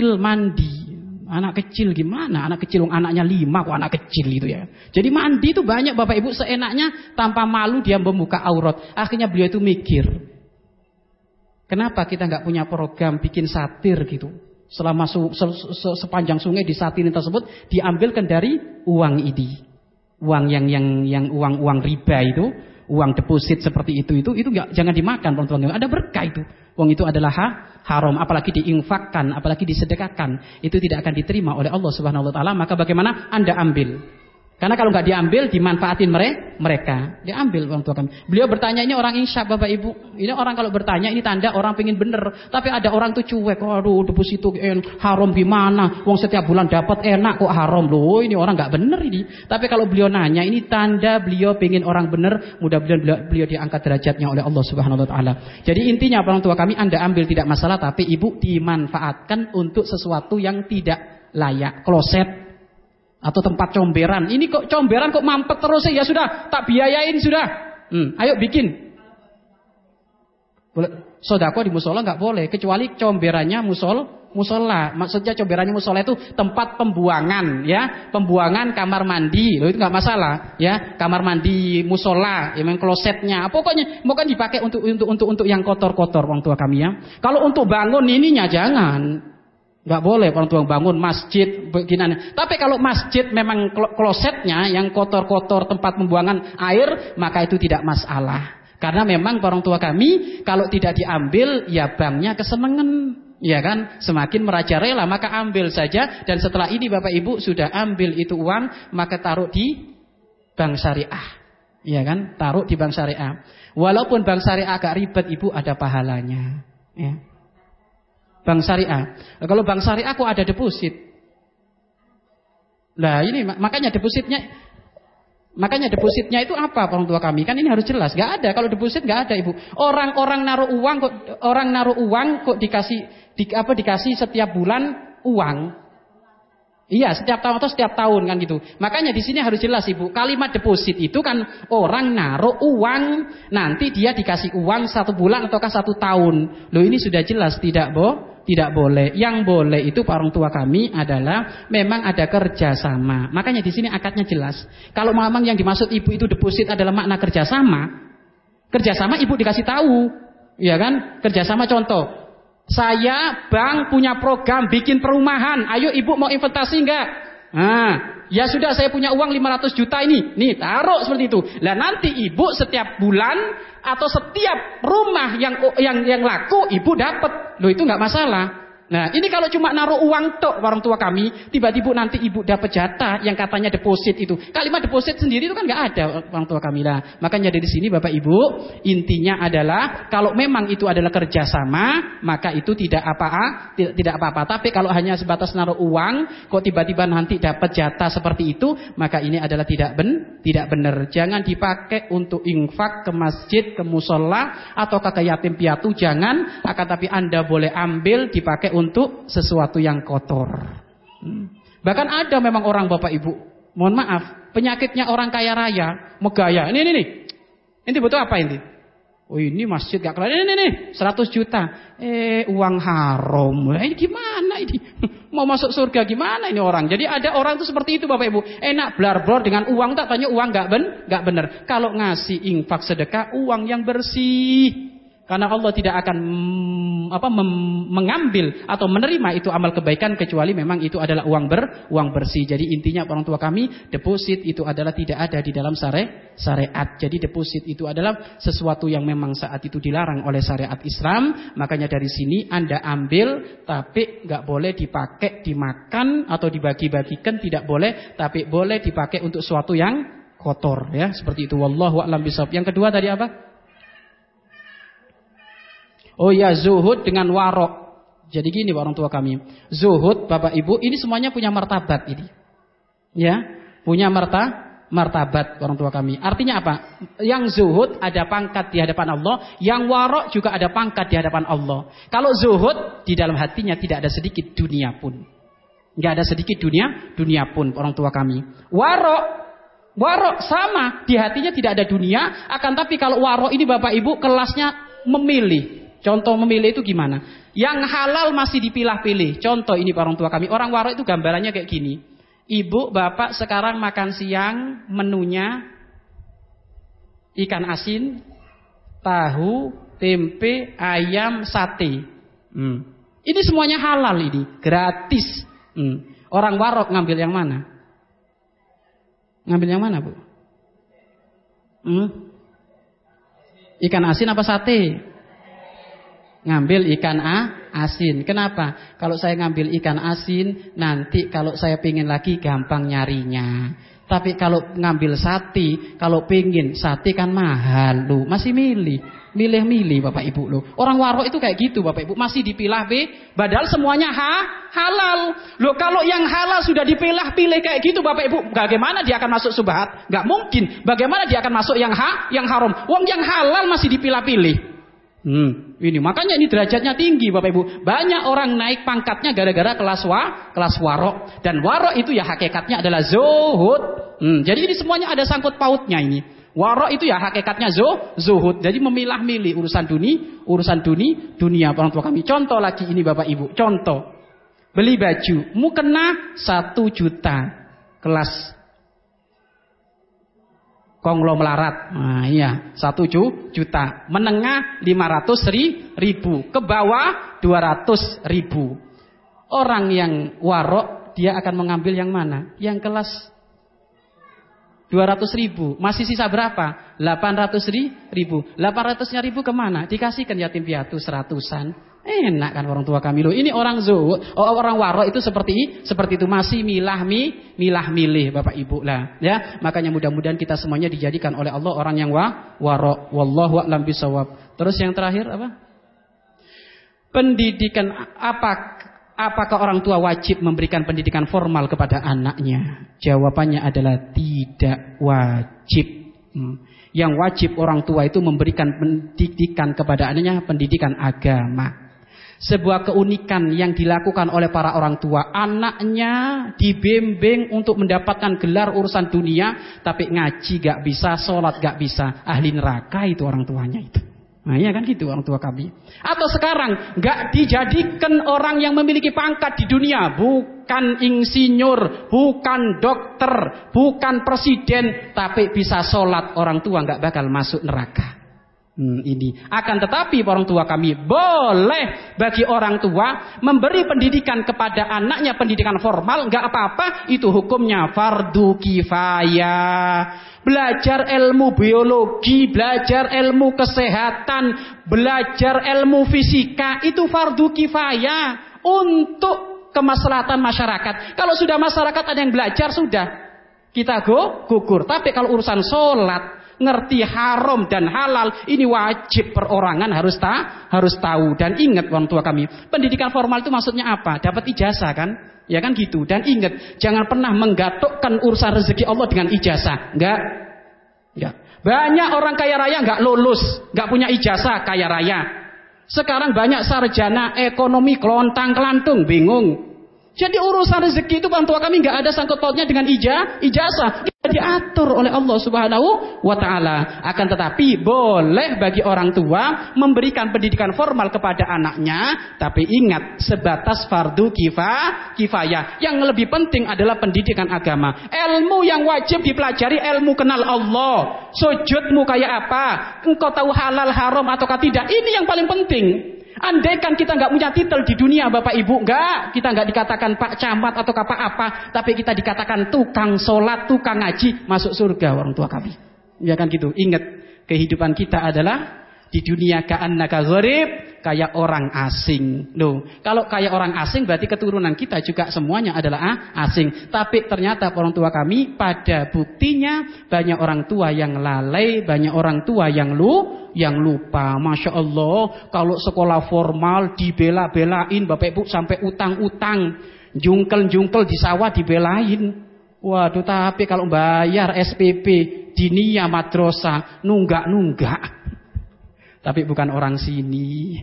[SPEAKER 1] kecil gimana? Anak kecil anaknya 5 kok anak kecil itu ya. Jadi mandi itu banyak Bapak Ibu seenaknya tanpa malu dia membuka aurat. Akhirnya beliau itu mikir, kenapa kita nggak punya program bikin satir gitu? Selama sepanjang sungai disatirin tersebut diambilkan dari uang ini. Uang yang uang riba itu, uang deposit seperti itu enggak, jangan dimakan teman-teman. Ada berkah itu. Uang itu adalah haram, apalagi diinfakkan, apalagi disedekahkan, itu tidak akan diterima oleh Allah Subhanahu wa taala. Maka bagaimana? Anda ambil. Karena kalau nggak diambil, dimanfaatin mereka. Diambil orang tua kami. Beliau bertanya, ini orang insya Bapak Ibu. Ini orang kalau bertanya, ini tanda orang pengen bener. Tapi ada orang tuh cuek. Aduh, deposito haram gimana? Uang setiap bulan dapat enak kok haram loh. Ini orang nggak bener ini. Tapi kalau beliau nanya, ini tanda beliau pengen orang bener. Mudah-mudahan beliau diangkat derajatnya oleh Allah Subhanahu Wa Taala. Jadi intinya orang tua kami, Anda ambil tidak masalah. Tapi ibu dimanfaatkan untuk sesuatu yang tidak layak. Kloset atau tempat comberan. Ini kok comberan kok mampet terus ya sudah, tak biayain sudah. Ayo bikin. Boleh. Sedekah di musola nggak boleh kecuali comberannya musola. Maksudnya comberannya musola itu tempat pembuangan ya, pembuangan kamar mandi. Loh itu nggak masalah ya, kamar mandi musola, emang klosetnya. Pokoknya bukan dipakai untuk yang kotor-kotor orang tua kami ya. Kalau untuk bangun ininya jangan. Nggak boleh orang tua bangun masjid begini. Tapi kalau masjid memang klosetnya yang kotor-kotor tempat pembuangan air, maka itu tidak masalah. Karena memang orang tua kami kalau tidak diambil ya banknya kesenangan, ya kan? Semakin merajalela maka ambil saja. Dan setelah ini Bapak Ibu sudah ambil itu uang, maka taruh di bank syariah, ya kan? Taruh di bank syariah. Walaupun bank syariah agak ribet, Ibu ada pahalanya, ya. Bank syariah. Kalau bank syariah kok ada deposit? Lah ini makanya depositnya itu apa orang tua kami? Kan ini harus jelas. Gak ada kalau deposit gak ada Ibu. Orang naruh uang kok dikasih setiap bulan uang. Iya, setiap tahun atau setiap tahun kan gitu. Makanya di sini harus jelas Ibu. Kalimat deposit itu kan orang naruh uang, nanti dia dikasih uang 1 bulan ataukah 1 tahun. Loh ini sudah jelas tidak boleh. Yang boleh itu orang tua kami adalah memang ada kerjasama. Makanya di sini akadnya jelas. Kalau memang yang dimaksud Ibu itu deposit adalah makna kerjasama Ibu dikasih tahu, ya kan? Kerjasama contoh. Saya bank punya program bikin perumahan. Ayo Ibu mau investasi enggak? Ya sudah saya punya uang 500 juta ini. Nih taruh seperti itu. Lah nanti Ibu setiap bulan atau setiap rumah yang laku Ibu dapat. Loh itu enggak masalah. Nah ini kalau cuma naruh uang tok orang tua kami, tiba-tiba nanti Ibu dapat jatah yang katanya deposit itu. Kalimat deposit sendiri itu kan nggak ada orang tua kami lah. Makanya dari sini Bapak Ibu, intinya adalah kalau memang itu adalah kerjasama, maka itu tidak apa-apa. Tapi kalau hanya sebatas naruh uang, kok tiba-tiba nanti dapat jatah seperti itu, maka ini adalah tidak benar. Jangan dipakai untuk infak ke masjid, ke musola, atau ke yatim piatu, jangan. Akan tapi Anda boleh ambil dipakai untuk sesuatu yang kotor. Bahkan ada memang orang Bapak Ibu, mohon maaf, penyakitnya orang kaya raya, megaya. Ini butuh apa ini? Oh ini masjid gak kelar. Ini 100 juta. Uang haram. Ini gimana ini? Mau masuk surga gimana ini orang? Jadi ada orang itu seperti itu Bapak Ibu. Enak blar-blar dengan uang, tak tanya uang gak bener. Kalau ngasih infak sedekah, uang yang bersih. Karena Allah tidak akan mengambil atau menerima itu amal kebaikan kecuali memang itu adalah uang bersih. Jadi intinya orang tua kami, deposit itu adalah tidak ada di dalam syariat. Jadi deposit itu adalah sesuatu yang memang saat itu dilarang oleh syariat Islam. Makanya dari sini Anda ambil, tapi nggak boleh dipakai dimakan atau dibagi-bagikan, tidak boleh. Tapi boleh dipakai untuk sesuatu yang kotor, ya seperti itu. Wallahu a'lam bishawab. Yang kedua tadi apa? Oh ya, zuhud dengan warok. Jadi gini orang tua kami, zuhud Bapak Ibu ini semuanya punya martabat ini. Ya, punya martabat orang tua kami. Artinya apa? Yang zuhud ada pangkat di hadapan Allah, yang warok juga ada pangkat di hadapan Allah. Kalau zuhud di dalam hatinya tidak ada sedikit dunia pun. Enggak ada sedikit dunia pun orang tua kami. Warok sama, di hatinya tidak ada dunia, akan tapi kalau warok ini Bapak Ibu kelasnya memilih. Contoh memilih itu gimana? Yang halal masih dipilah-pilih. Contoh ini orang tua kami. Orang warok itu gambarannya kayak gini. Ibu, bapak sekarang makan siang menunya ikan asin, tahu, tempe, ayam, sate. Ini semuanya halal ini. Gratis. Orang warok ngambil yang mana? Ngambil yang mana, Bu? Ikan asin apa sate? Ngambil ikan asin. Kenapa? Kalau saya ngambil ikan asin, nanti kalau saya pingin lagi gampang nyarinya. Tapi kalau ngambil sate, kalau pingin sate kan mahal, lu masih milih Bapak Ibu lu. Orang warok itu kayak gitu Bapak Ibu, masih dipilah padahal semuanya halal. Loh kalau yang halal sudah dipilah-pilih kayak gitu Bapak Ibu, bagaimana dia akan masuk subhat? Gak mungkin. Bagaimana dia akan masuk yang haram? Wong yang halal masih dipilah-pilih. Ini makanya ini derajatnya tinggi Bapak Ibu. Banyak orang naik pangkatnya gara-gara kelas warok. Dan warok itu ya hakikatnya adalah zuhud. Jadi ini semuanya ada sangkut pautnya ini. Warok itu ya hakikatnya zuhud. Jadi memilah-milih urusan dunia orang tua kami. Contoh lagi ini Bapak Ibu. Contoh. Beli baju, mukena 1 juta. Kelas konglomerat. Nah, iya, 1 juta. Menengah 500.000. Ke bawah 200.000. Orang yang warok dia akan mengambil yang mana? Yang kelas 200.000. Masih sisa berapa? 800.000. 800.000 kemana? Dikasihkan yatim piatu 100-an. Enak kan orang tua kami loh. Ini orang orang warok itu seperti itu, masih milah-milih Bapak Ibu lah, ya. Makanya mudah-mudahan kita semuanya dijadikan oleh Allah orang yang warok. Wallahu a'lam bishawab. Terus yang terakhir apa? Pendidikan apakah orang tua wajib memberikan pendidikan formal kepada anaknya? Jawabannya adalah tidak wajib. Yang wajib orang tua itu memberikan pendidikan kepada anaknya, pendidikan agama. Sebuah keunikan yang dilakukan oleh para orang tua, anaknya dibimbing untuk mendapatkan gelar urusan dunia, tapi ngaji gak bisa, sholat gak bisa, ahli neraka itu orang tuanya itu. Nah ya kan gitu orang tua kami. Atau sekarang gak dijadikan orang yang memiliki pangkat di dunia, bukan insinyur, bukan dokter, bukan presiden, tapi bisa sholat, orang tua gak bakal masuk neraka. Ini akan tetapi orang tua kami boleh bagi orang tua memberi pendidikan kepada anaknya, pendidikan formal, nggak apa-apa, itu hukumnya fardu kifayah. Belajar ilmu biologi, belajar ilmu kesehatan, belajar ilmu fisika, itu fardu kifayah untuk kemaslahatan masyarakat. Kalau sudah masyarakat ada yang belajar, sudah kita gugur. Tapi kalau urusan sholat, ngerti haram dan halal, ini wajib perorangan harus tahu. Dan ingat orang tua kami, pendidikan formal itu maksudnya apa? Dapat ijazah kan? Ya kan gitu. Dan ingat, jangan pernah menggatukkan urusan rezeki Allah dengan ijazah. Enggak. Banyak orang kaya raya enggak lulus, enggak punya ijazah kaya raya. Sekarang banyak sarjana ekonomi kelontang-kelantung, bingung. Jadi urusan rezeki itu orang tua kami nggak ada sangkut pautnya dengan ijazah. Kita diatur oleh Allah Subhanahu wa taala. Akan tetapi boleh bagi orang tua memberikan pendidikan formal kepada anaknya, tapi ingat sebatas fardu kifayah. Yang lebih penting adalah pendidikan agama. Ilmu yang wajib dipelajari, ilmu kenal Allah. Sujudmu kayak apa? Engkau tahu halal haram ataukah tidak? Ini yang paling penting. Andaikan kita nggak punya titel di dunia Bapak Ibu, kita nggak dikatakan Pak Camat atau Pak apa, tapi kita dikatakan tukang sholat, tukang ngaji, masuk surga orang tua kami. Ya kan gitu. Ingat, kehidupan kita adalah di dunia ka'annaka gharib, kayak orang asing. Loh, kalau kayak orang asing berarti keturunan kita juga semuanya adalah asing. Tapi ternyata orang tua kami pada buktinya banyak orang tua yang lalai, banyak orang tua yang lupa. Masya Allah, kalau sekolah formal dibela-belain Bapak Ibu sampai utang-utang, jungkel-jungkel di sawah dibelain. Waduh, tapi kalau bayar SPP diniyah madrasah nunggak-nunggak. Tapi bukan orang sini.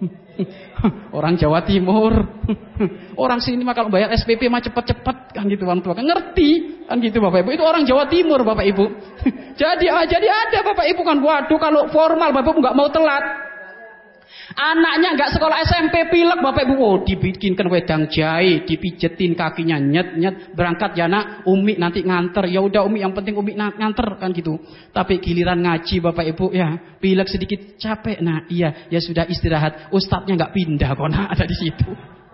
[SPEAKER 1] Orang Jawa Timur. Orang sini mah kalau bayar SPP mah cepet-cepet kan gitu orang tua kan ngerti kan gitu Bapak Ibu. Itu orang Jawa Timur Bapak Ibu. Jadi ada Bapak Ibu kan, waduh kalau formal Bapak Ibu nggak mau telat. Anaknya nggak sekolah SMP pilek Bapak Ibu, dibikinkan wedang jahe, dipijetin kakinya nyet berangkat ya nak, Umi nanti nganter. Ya udah Umi, yang penting Umi nganter kan gitu. Tapi giliran ngaji Bapak Ibu ya pilek sedikit capek. Nah iya ya sudah istirahat, ustadznya nggak pindah kok nak ada di situ.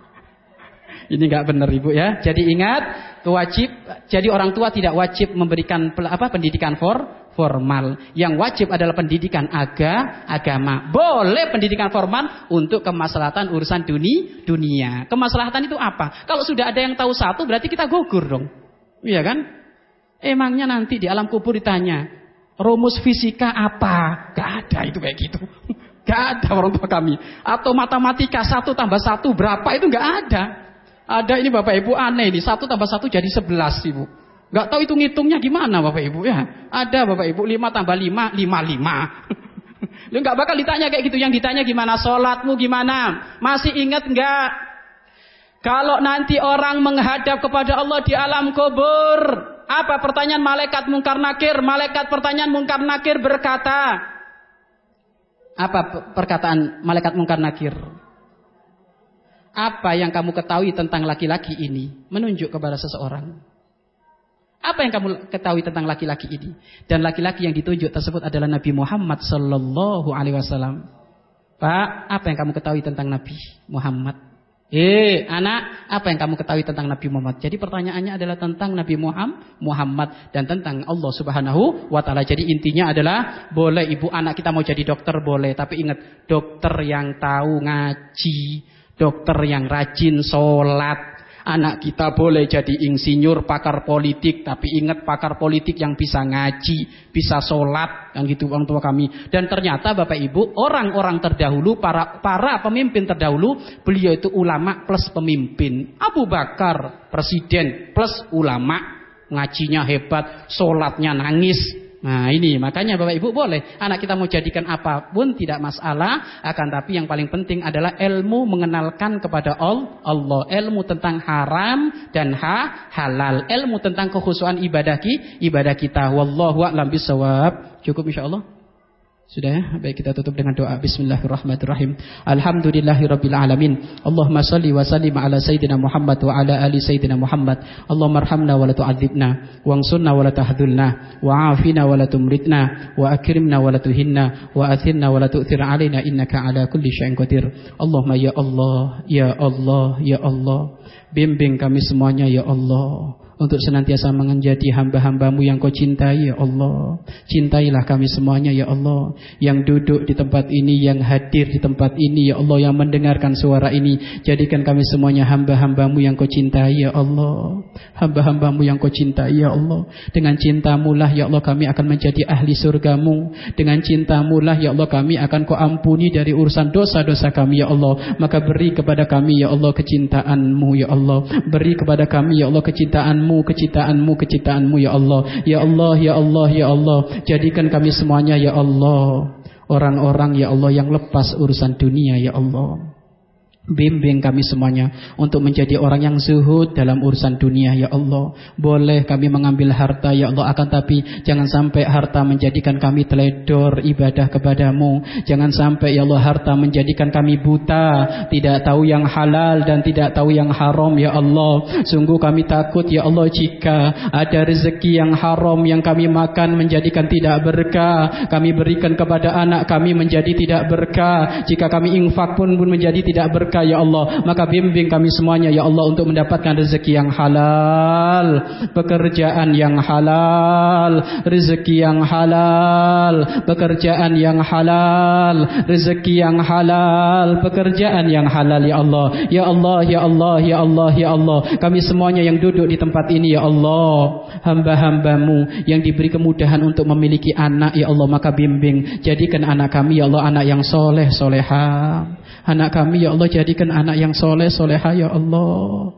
[SPEAKER 1] Ini nggak benar Ibu ya. Jadi ingat, jadi orang tua tidak wajib memberikan pendidikan formal. Yang wajib adalah pendidikan agama. Boleh pendidikan formal untuk kemaslahatan urusan dunia. Kemaslahatan itu apa? Kalau sudah ada yang tahu satu berarti kita gugur dong. Iya kan? Emangnya nanti di alam kubur ditanya, rumus fisika apa? Gak ada itu kayak gitu. Gak ada orang tua kami. Atau matematika 1 + 1 berapa itu gak ada. Ada ini Bapak Ibu aneh ini, 1 + 1 jadi 11 Ibu. Gak tahu itu ngitungnya gimana Bapak Ibu ya. Ada Bapak Ibu 5 + 5 55. Lu gak bakal ditanya kayak gitu. Yang ditanya gimana sholatmu gimana. Masih ingat gak? Kalau nanti orang menghadap kepada Allah di alam kubur, apa pertanyaan malaikat mungkar nakir? Malaikat pertanyaan mungkar nakir berkata, apa perkataan malaikat mungkar nakir? Apa yang kamu ketahui tentang laki-laki ini? Menunjuk kepada seseorang. Apa yang kamu ketahui tentang laki-laki ini? Dan laki-laki yang ditunjuk tersebut adalah Nabi Muhammad sallallahu alaihi wasallam. Pak, apa yang kamu ketahui tentang Nabi Muhammad? Anak, apa yang kamu ketahui tentang Nabi Muhammad? Jadi pertanyaannya adalah tentang Nabi Muhammad dan tentang Allah Subhanahu wa taala. Jadi intinya adalah boleh ibu anak kita mau jadi dokter boleh, tapi ingat dokter yang tahu ngaji, dokter yang rajin sholat. Anak kita boleh jadi insinyur, pakar politik, tapi ingat pakar politik yang bisa ngaji, bisa sholat, kan gitu orang tua kami. Dan ternyata Bapak Ibu, orang-orang terdahulu, para pemimpin terdahulu, beliau itu ulama plus pemimpin. Abu Bakar presiden plus ulama, ngajinya hebat, sholatnya nangis. Nah ini makanya Bapak Ibu boleh anak kita mau jadikan apapun tidak masalah, akan tapi yang paling penting adalah ilmu mengenalkan kepada Allah, ilmu tentang haram dan halal, ilmu tentang kekhusyuan ibadah kita. Wallahu a'lam bishawab. Cukup insyaallah. Sudah ya, baik kita tutup dengan doa. Bismillahirrahmanirrahim. Alhamdulillahirabbil alamin. Allahumma shalli wa sallim ala sayyidina Muhammad wa ala ali sayyidina Muhammad. Allahumma arhamna wa la tu'adzibna, wangsurna wa la tahdhulna, wa afina wa la tumritna, wa akrimna wa la tuhinna, wa athirna wa la tu'thir alaina innaka ala kulli syai'in qadir. Allahumma ya Allah, ya Allah, ya Allah, bimbing kami semuanya ya Allah, untuk senantiasa menjadi hamba-hambamu yang kau cintai ya Allah. Cintailah kami semuanya ya Allah, yang duduk di tempat ini, yang hadir di tempat ini ya Allah, yang mendengarkan suara ini. Jadikan kami semuanya hamba-hambamu yang kau cintai ya Allah, hamba-hambamu yang kau cintai ya Allah. Dengan cintamu lah ya Allah kami akan menjadi ahli surgamu. Dengan cintamu lah ya Allah kami akan kau ampuni dari urusan dosa-dosa kami ya Allah. Maka beri kepada kami ya Allah kecintaanmu ya Allah. Beri kepada kami ya Allah kecintaanmu ya Allah. Ya Allah, ya Allah, ya Allah, jadikan kami semuanya ya Allah orang-orang ya Allah yang lepas urusan dunia ya Allah. Bimbing kami semuanya untuk menjadi orang yang zuhud dalam urusan dunia ya Allah. Boleh kami mengambil harta ya Allah, akan tapi jangan sampai harta menjadikan kami teledor ibadah kepadamu. Jangan sampai ya Allah harta menjadikan kami buta, tidak tahu yang halal dan tidak tahu yang haram ya Allah. Sungguh kami takut ya Allah jika ada rezeki yang haram yang kami makan menjadikan tidak berkah, kami berikan kepada anak kami menjadi tidak berkah, jika kami infak pun menjadi tidak berkah ya Allah. Maka bimbing kami semuanya ya Allah untuk mendapatkan rezeki yang halal, pekerjaan yang halal, rezeki yang halal, pekerjaan yang halal, rezeki yang halal, pekerjaan yang halal ya Allah. Ya Allah, ya Allah, ya Allah, ya Allah. Kami semuanya yang duduk di tempat ini ya Allah, hamba-hambamu yang diberi kemudahan untuk memiliki anak ya Allah, maka bimbing, jadikan anak kami ya Allah anak yang soleh solehah. Anak kami ya Allah jadikan anak yang soleh solehah ya Allah.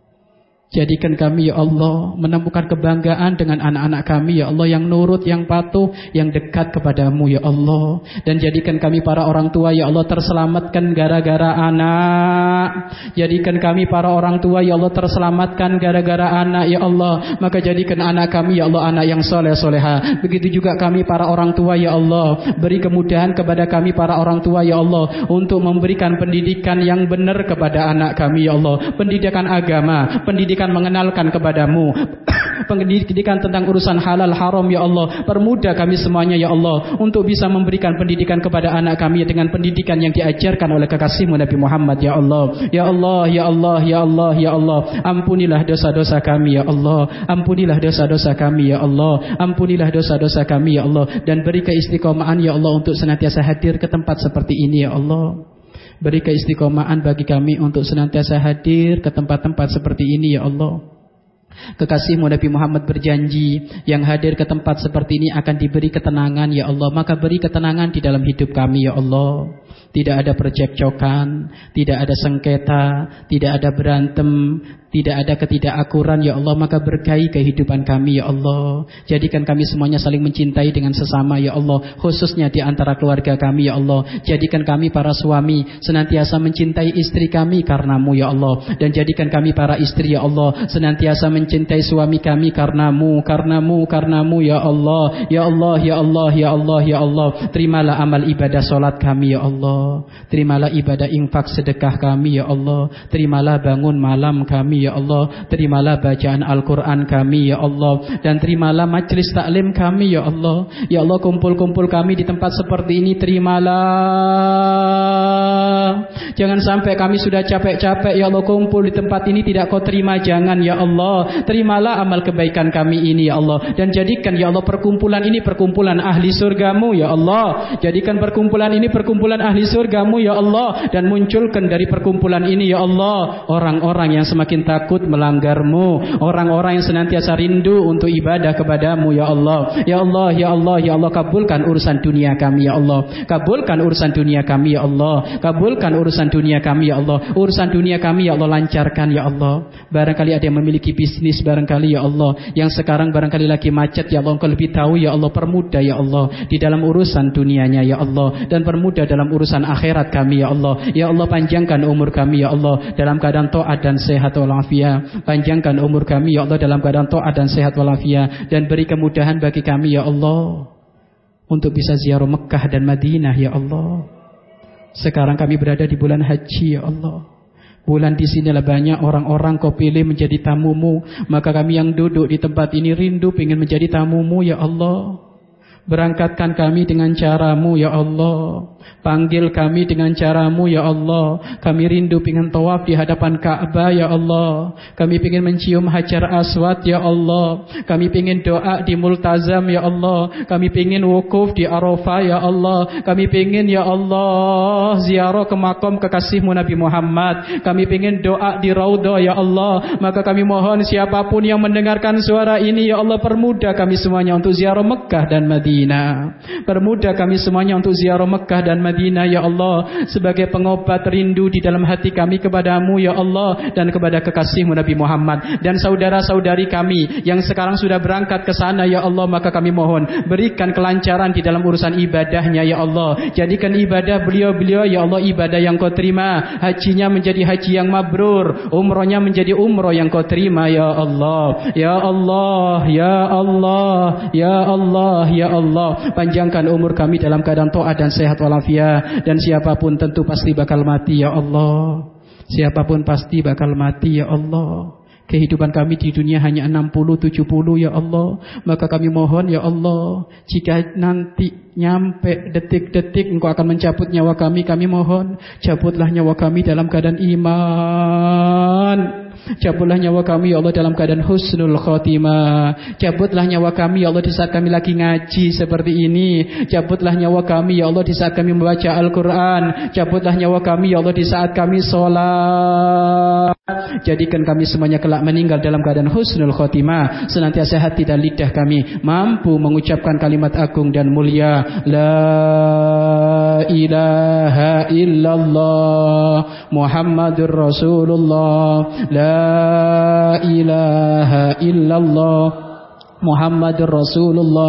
[SPEAKER 1] Jadikan kami ya Allah menemukan kebanggaan dengan anak-anak kami ya Allah, yang nurut, yang patuh, yang dekat kepadamu ya Allah. Dan jadikan kami para orang tua ya Allah terselamatkan gara-gara anak. Jadikan kami para orang tua ya Allah terselamatkan gara-gara anak ya Allah. Maka jadikan anak kami ya Allah anak yang soleh soleha. Begitu juga kami para orang tua ya Allah, beri kemudahan kepada kami para orang tua ya Allah untuk memberikan pendidikan yang benar kepada anak kami ya Allah. Pendidikan agama, pendidikan mengenalkan kepadamu, pendidikan tentang urusan halal haram ya Allah. Permudah kami semuanya ya Allah untuk bisa memberikan pendidikan kepada anak kami dengan pendidikan yang diajarkan oleh kekasihmu Nabi Muhammad ya Allah. Ya Allah, ya Allah, ya Allah, ya Allah. Ampunilah dosa-dosa kami ya Allah. Ampunilah dosa-dosa kami ya Allah. Ampunilah dosa-dosa kami ya Allah. Dan beri keistiqomahan ya Allah untuk senantiasa hadir ke tempat seperti ini ya Allah. Beri keistiqomahan bagi kami untuk senantiasa hadir ke tempat-tempat seperti ini ya Allah. Kekasihmu Nabi Muhammad berjanji, yang hadir ke tempat seperti ini akan diberi ketenangan ya Allah. Maka beri ketenangan di dalam hidup kami ya Allah. Tidak ada percekcokan, tidak ada sengketa, tidak ada berantem, tidak ada ketidakakuran ya Allah. Maka berkahi kehidupan kami ya Allah. Jadikan kami semuanya saling mencintai dengan sesama ya Allah, khususnya di antara keluarga kami ya Allah. Jadikan kami para suami senantiasa mencintai istri kami karenamu ya Allah. Dan jadikan kami para istri ya Allah senantiasa mencintai suami kami karenamu, karenamu, karenamu ya Allah. Ya Allah, ya Allah, ya Allah, ya Allah. Terimalah amal ibadah solat kami ya Allah. Terimalah ibadah infak sedekah kami ya Allah. Terimalah bangun malam kami ya Allah. Terimalah bacaan Al-Quran kami ya Allah. Dan terimalah majlis taklim kami ya Allah. Ya Allah, kumpul-kumpul kami di tempat seperti ini terimalah. Jangan sampai kami sudah capek-capek ya Allah kumpul di tempat ini tidak kau terima, jangan ya Allah. Terimalah amal kebaikan kami ini ya Allah. Dan jadikan ya Allah perkumpulan ini perkumpulan ahli surgamu ya Allah. Jadikan perkumpulan ini perkumpulan ahli surgamu ya Allah. Dan munculkan dari perkumpulan ini ya Allah orang-orang yang semakin takut melanggarmu, orang-orang yang senantiasa rindu untuk ibadah kepadamu ya Allah. Ya Allah, ya Allah, ya Allah, kabulkan urusan dunia kami ya Allah. Kabulkan urusan dunia kami ya Allah. Kabulkan urusan dunia kami ya Allah. Urusan dunia kami ya Allah lancarkan ya Allah. Barangkali ada yang memiliki bisnis barangkali ya Allah, yang sekarang barangkali lagi macet ya Allah, Engkau lebih tahu ya Allah. Permudah ya Allah di dalam urusan dunianya ya Allah, dan permudah dalam urusan akhirat kami ya Allah. Ya Allah, panjangkan umur kami ya Allah dalam keadaan taat dan sehat walafiat. Panjangkan umur kami ya Allah dalam keadaan taat dan sehat walafiat. Dan beri kemudahan bagi kami ya Allah untuk bisa ziarah Mekah dan Madinah ya Allah. Sekarang kami berada di bulan haji ya Allah. Bulan di sinilah banyak orang-orang kau pilih menjadi tamumu. Maka kami yang duduk di tempat ini rindu ingin menjadi tamumu ya Allah. Berangkatkan kami dengan caramu ya Allah. Panggil kami dengan caramu ya Allah. Kami rindu ingin tawaf di hadapan Ka'bah ya Allah. Kami ingin mencium Hajar Aswad ya Allah. Kami ingin doa di Multazam ya Allah. Kami ingin wukuf di Arafah ya Allah. Kami ingin ya Allah ziarah ke makam kekasihmu Nabi Muhammad. Kami ingin doa di Raudhah ya Allah. Maka kami mohon siapapun yang mendengarkan suara ini ya Allah, permudah kami semuanya untuk ziarah Mekah dan Madinah Madinah. Permudah kami semuanya untuk ziarah Mekah dan Madinah ya Allah, sebagai pengobat rindu di dalam hati kami kepadamu ya Allah, dan kepada kekasihmu Nabi Muhammad. Dan saudara-saudari kami yang sekarang sudah berangkat ke sana ya Allah, maka kami mohon berikan kelancaran di dalam urusan ibadahnya ya Allah. Jadikan ibadah beliau-beliau ya Allah ibadah yang kau terima, hajinya menjadi haji yang mabrur, umrohnya menjadi umroh yang kau terima ya Allah. Ya Allah, ya Allah, ya Allah, ya Allah. Panjangkan umur kami dalam keadaan taat dan sehat walafiat. Dan siapapun tentu pasti bakal mati ya Allah. Siapapun pasti bakal mati ya Allah. Kehidupan kami di dunia hanya 60-70 ya Allah. Maka kami mohon ya Allah, jika nanti nyampe detik-detik Engkau akan mencabut nyawa kami, kami mohon cabutlah nyawa kami dalam keadaan iman. Cabutlah nyawa kami ya Allah dalam keadaan husnul khotimah. Cabutlah nyawa kami ya Allah di saat kami lagi ngaji seperti ini. Cabutlah nyawa kami ya Allah di saat kami membaca Al-Quran. Cabutlah nyawa kami ya Allah di saat kami sholat. Jadikan kami semuanya kelak meninggal dalam keadaan husnul khotimah. Senantiasa hati dan lidah kami mampu mengucapkan kalimat agung dan mulia, La ilaha illallah Muhammadur Rasulullah, La ilaha illallah Muhammadur Rasulullah,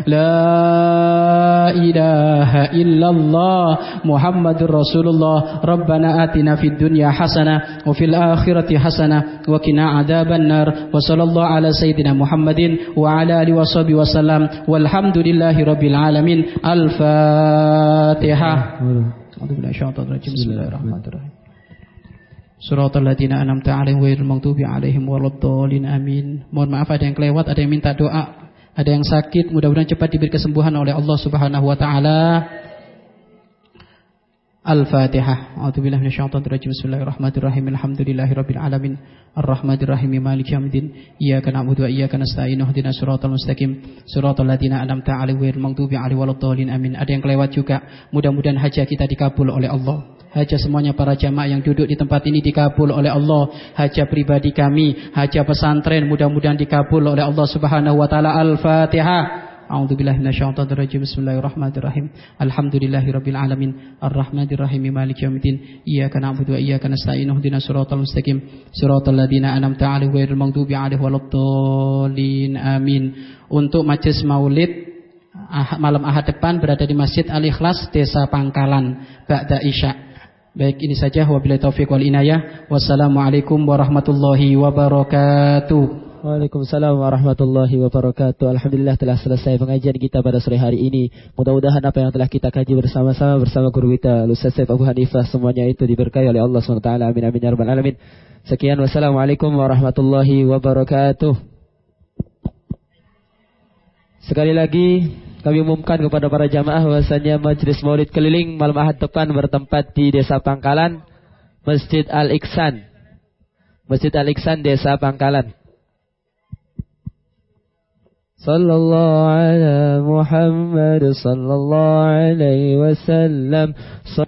[SPEAKER 1] La ilaha illallah Muhammadur Rasulullah. Rabbana atina fid dunya hasanah wa fil akhirati hasanah wa qina adzaban nar. Wa sallallahu ala sayyidina Muhammadin wa ala alihi washabihi wasallam. Walhamdulillahi rabbil alamin. Al-Fatihah. Bismillahirrahmanirrahim. Suratul ladzina an'amta 'alaihim ghairil maghdubi 'alaihim waladdallin. Amin. Mohon maaf ada yang kelewat, ada yang minta doa, ada yang sakit, mudah-mudahan cepat diberi kesembuhan oleh Allah Subhanahu wa taala. Al-Fatihah. A'udzubillahi minasyaitonir rajim. Bismillahirrahmanirrahim. Alhamdulillahirabbil alamin. Arrahmanirrahim. Maliki yaumiddin. Iyyaka na'budu wa iyyaka nasta'in. Ihdinas siratal mustaqim. Siratal ladzina an'amta 'alaihim ghairil maghdubi 'alaihim waladdallin. Amin. Ada yang kelewat juga. Mudah-mudahan hajat kita dikabul oleh Allah. Hajat semuanya para jamaah yang duduk di tempat ini dikabul oleh Allah. Hajat pribadi kami, hajat pesantren mudah-mudahan dikabul oleh Allah Subhanahu wa taala. Al-Fatihah. A'udzubillahi minasyaitonir rajim. Bismillahirrahmanirrahim. Alhamdulillahirabbil alamin. Arrahmanirrahim. Maliki yaumiddin. Iyyaka na'budu wa iyyaka nasta'in. Ihdinas siratal mustaqim. Siratal ladzina an'amta 'alaihim ghairil maghdubi 'alaihim waladdallin. Amin. Untuk majelis maulid malam Ahad depan berada di Masjid Al-Ikhlas Desa Pangkalan ba'da Isya. Baik, ini saja. Wabillahi taufiq wal inayah. Wassalamualaikum warahmatullahi wabarakatuh.
[SPEAKER 2] Waalaikumsalam warahmatullahi wabarakatuh. Alhamdulillah telah selesai pengajian kita pada sore hari ini. Mudah-mudahan apa yang telah kita kaji bersama-sama bersama guru kita Ustaz Saif Abu Hanifah semuanya itu diberkahi oleh Allah SWT. Amin amin ya rabbal alamin. Sekian, wassalamualaikum warahmatullahi wabarakatuh. Sekali lagi kami umumkan kepada para jamaah bahwasanya majelis maulid keliling malam Ahad depan bertempat di Desa Pangkalan, Masjid Al-Ihsan. Masjid Al-Ihsan Desa Pangkalan. Sallallahu ala Muhammad sallallahu alaihi wasallam.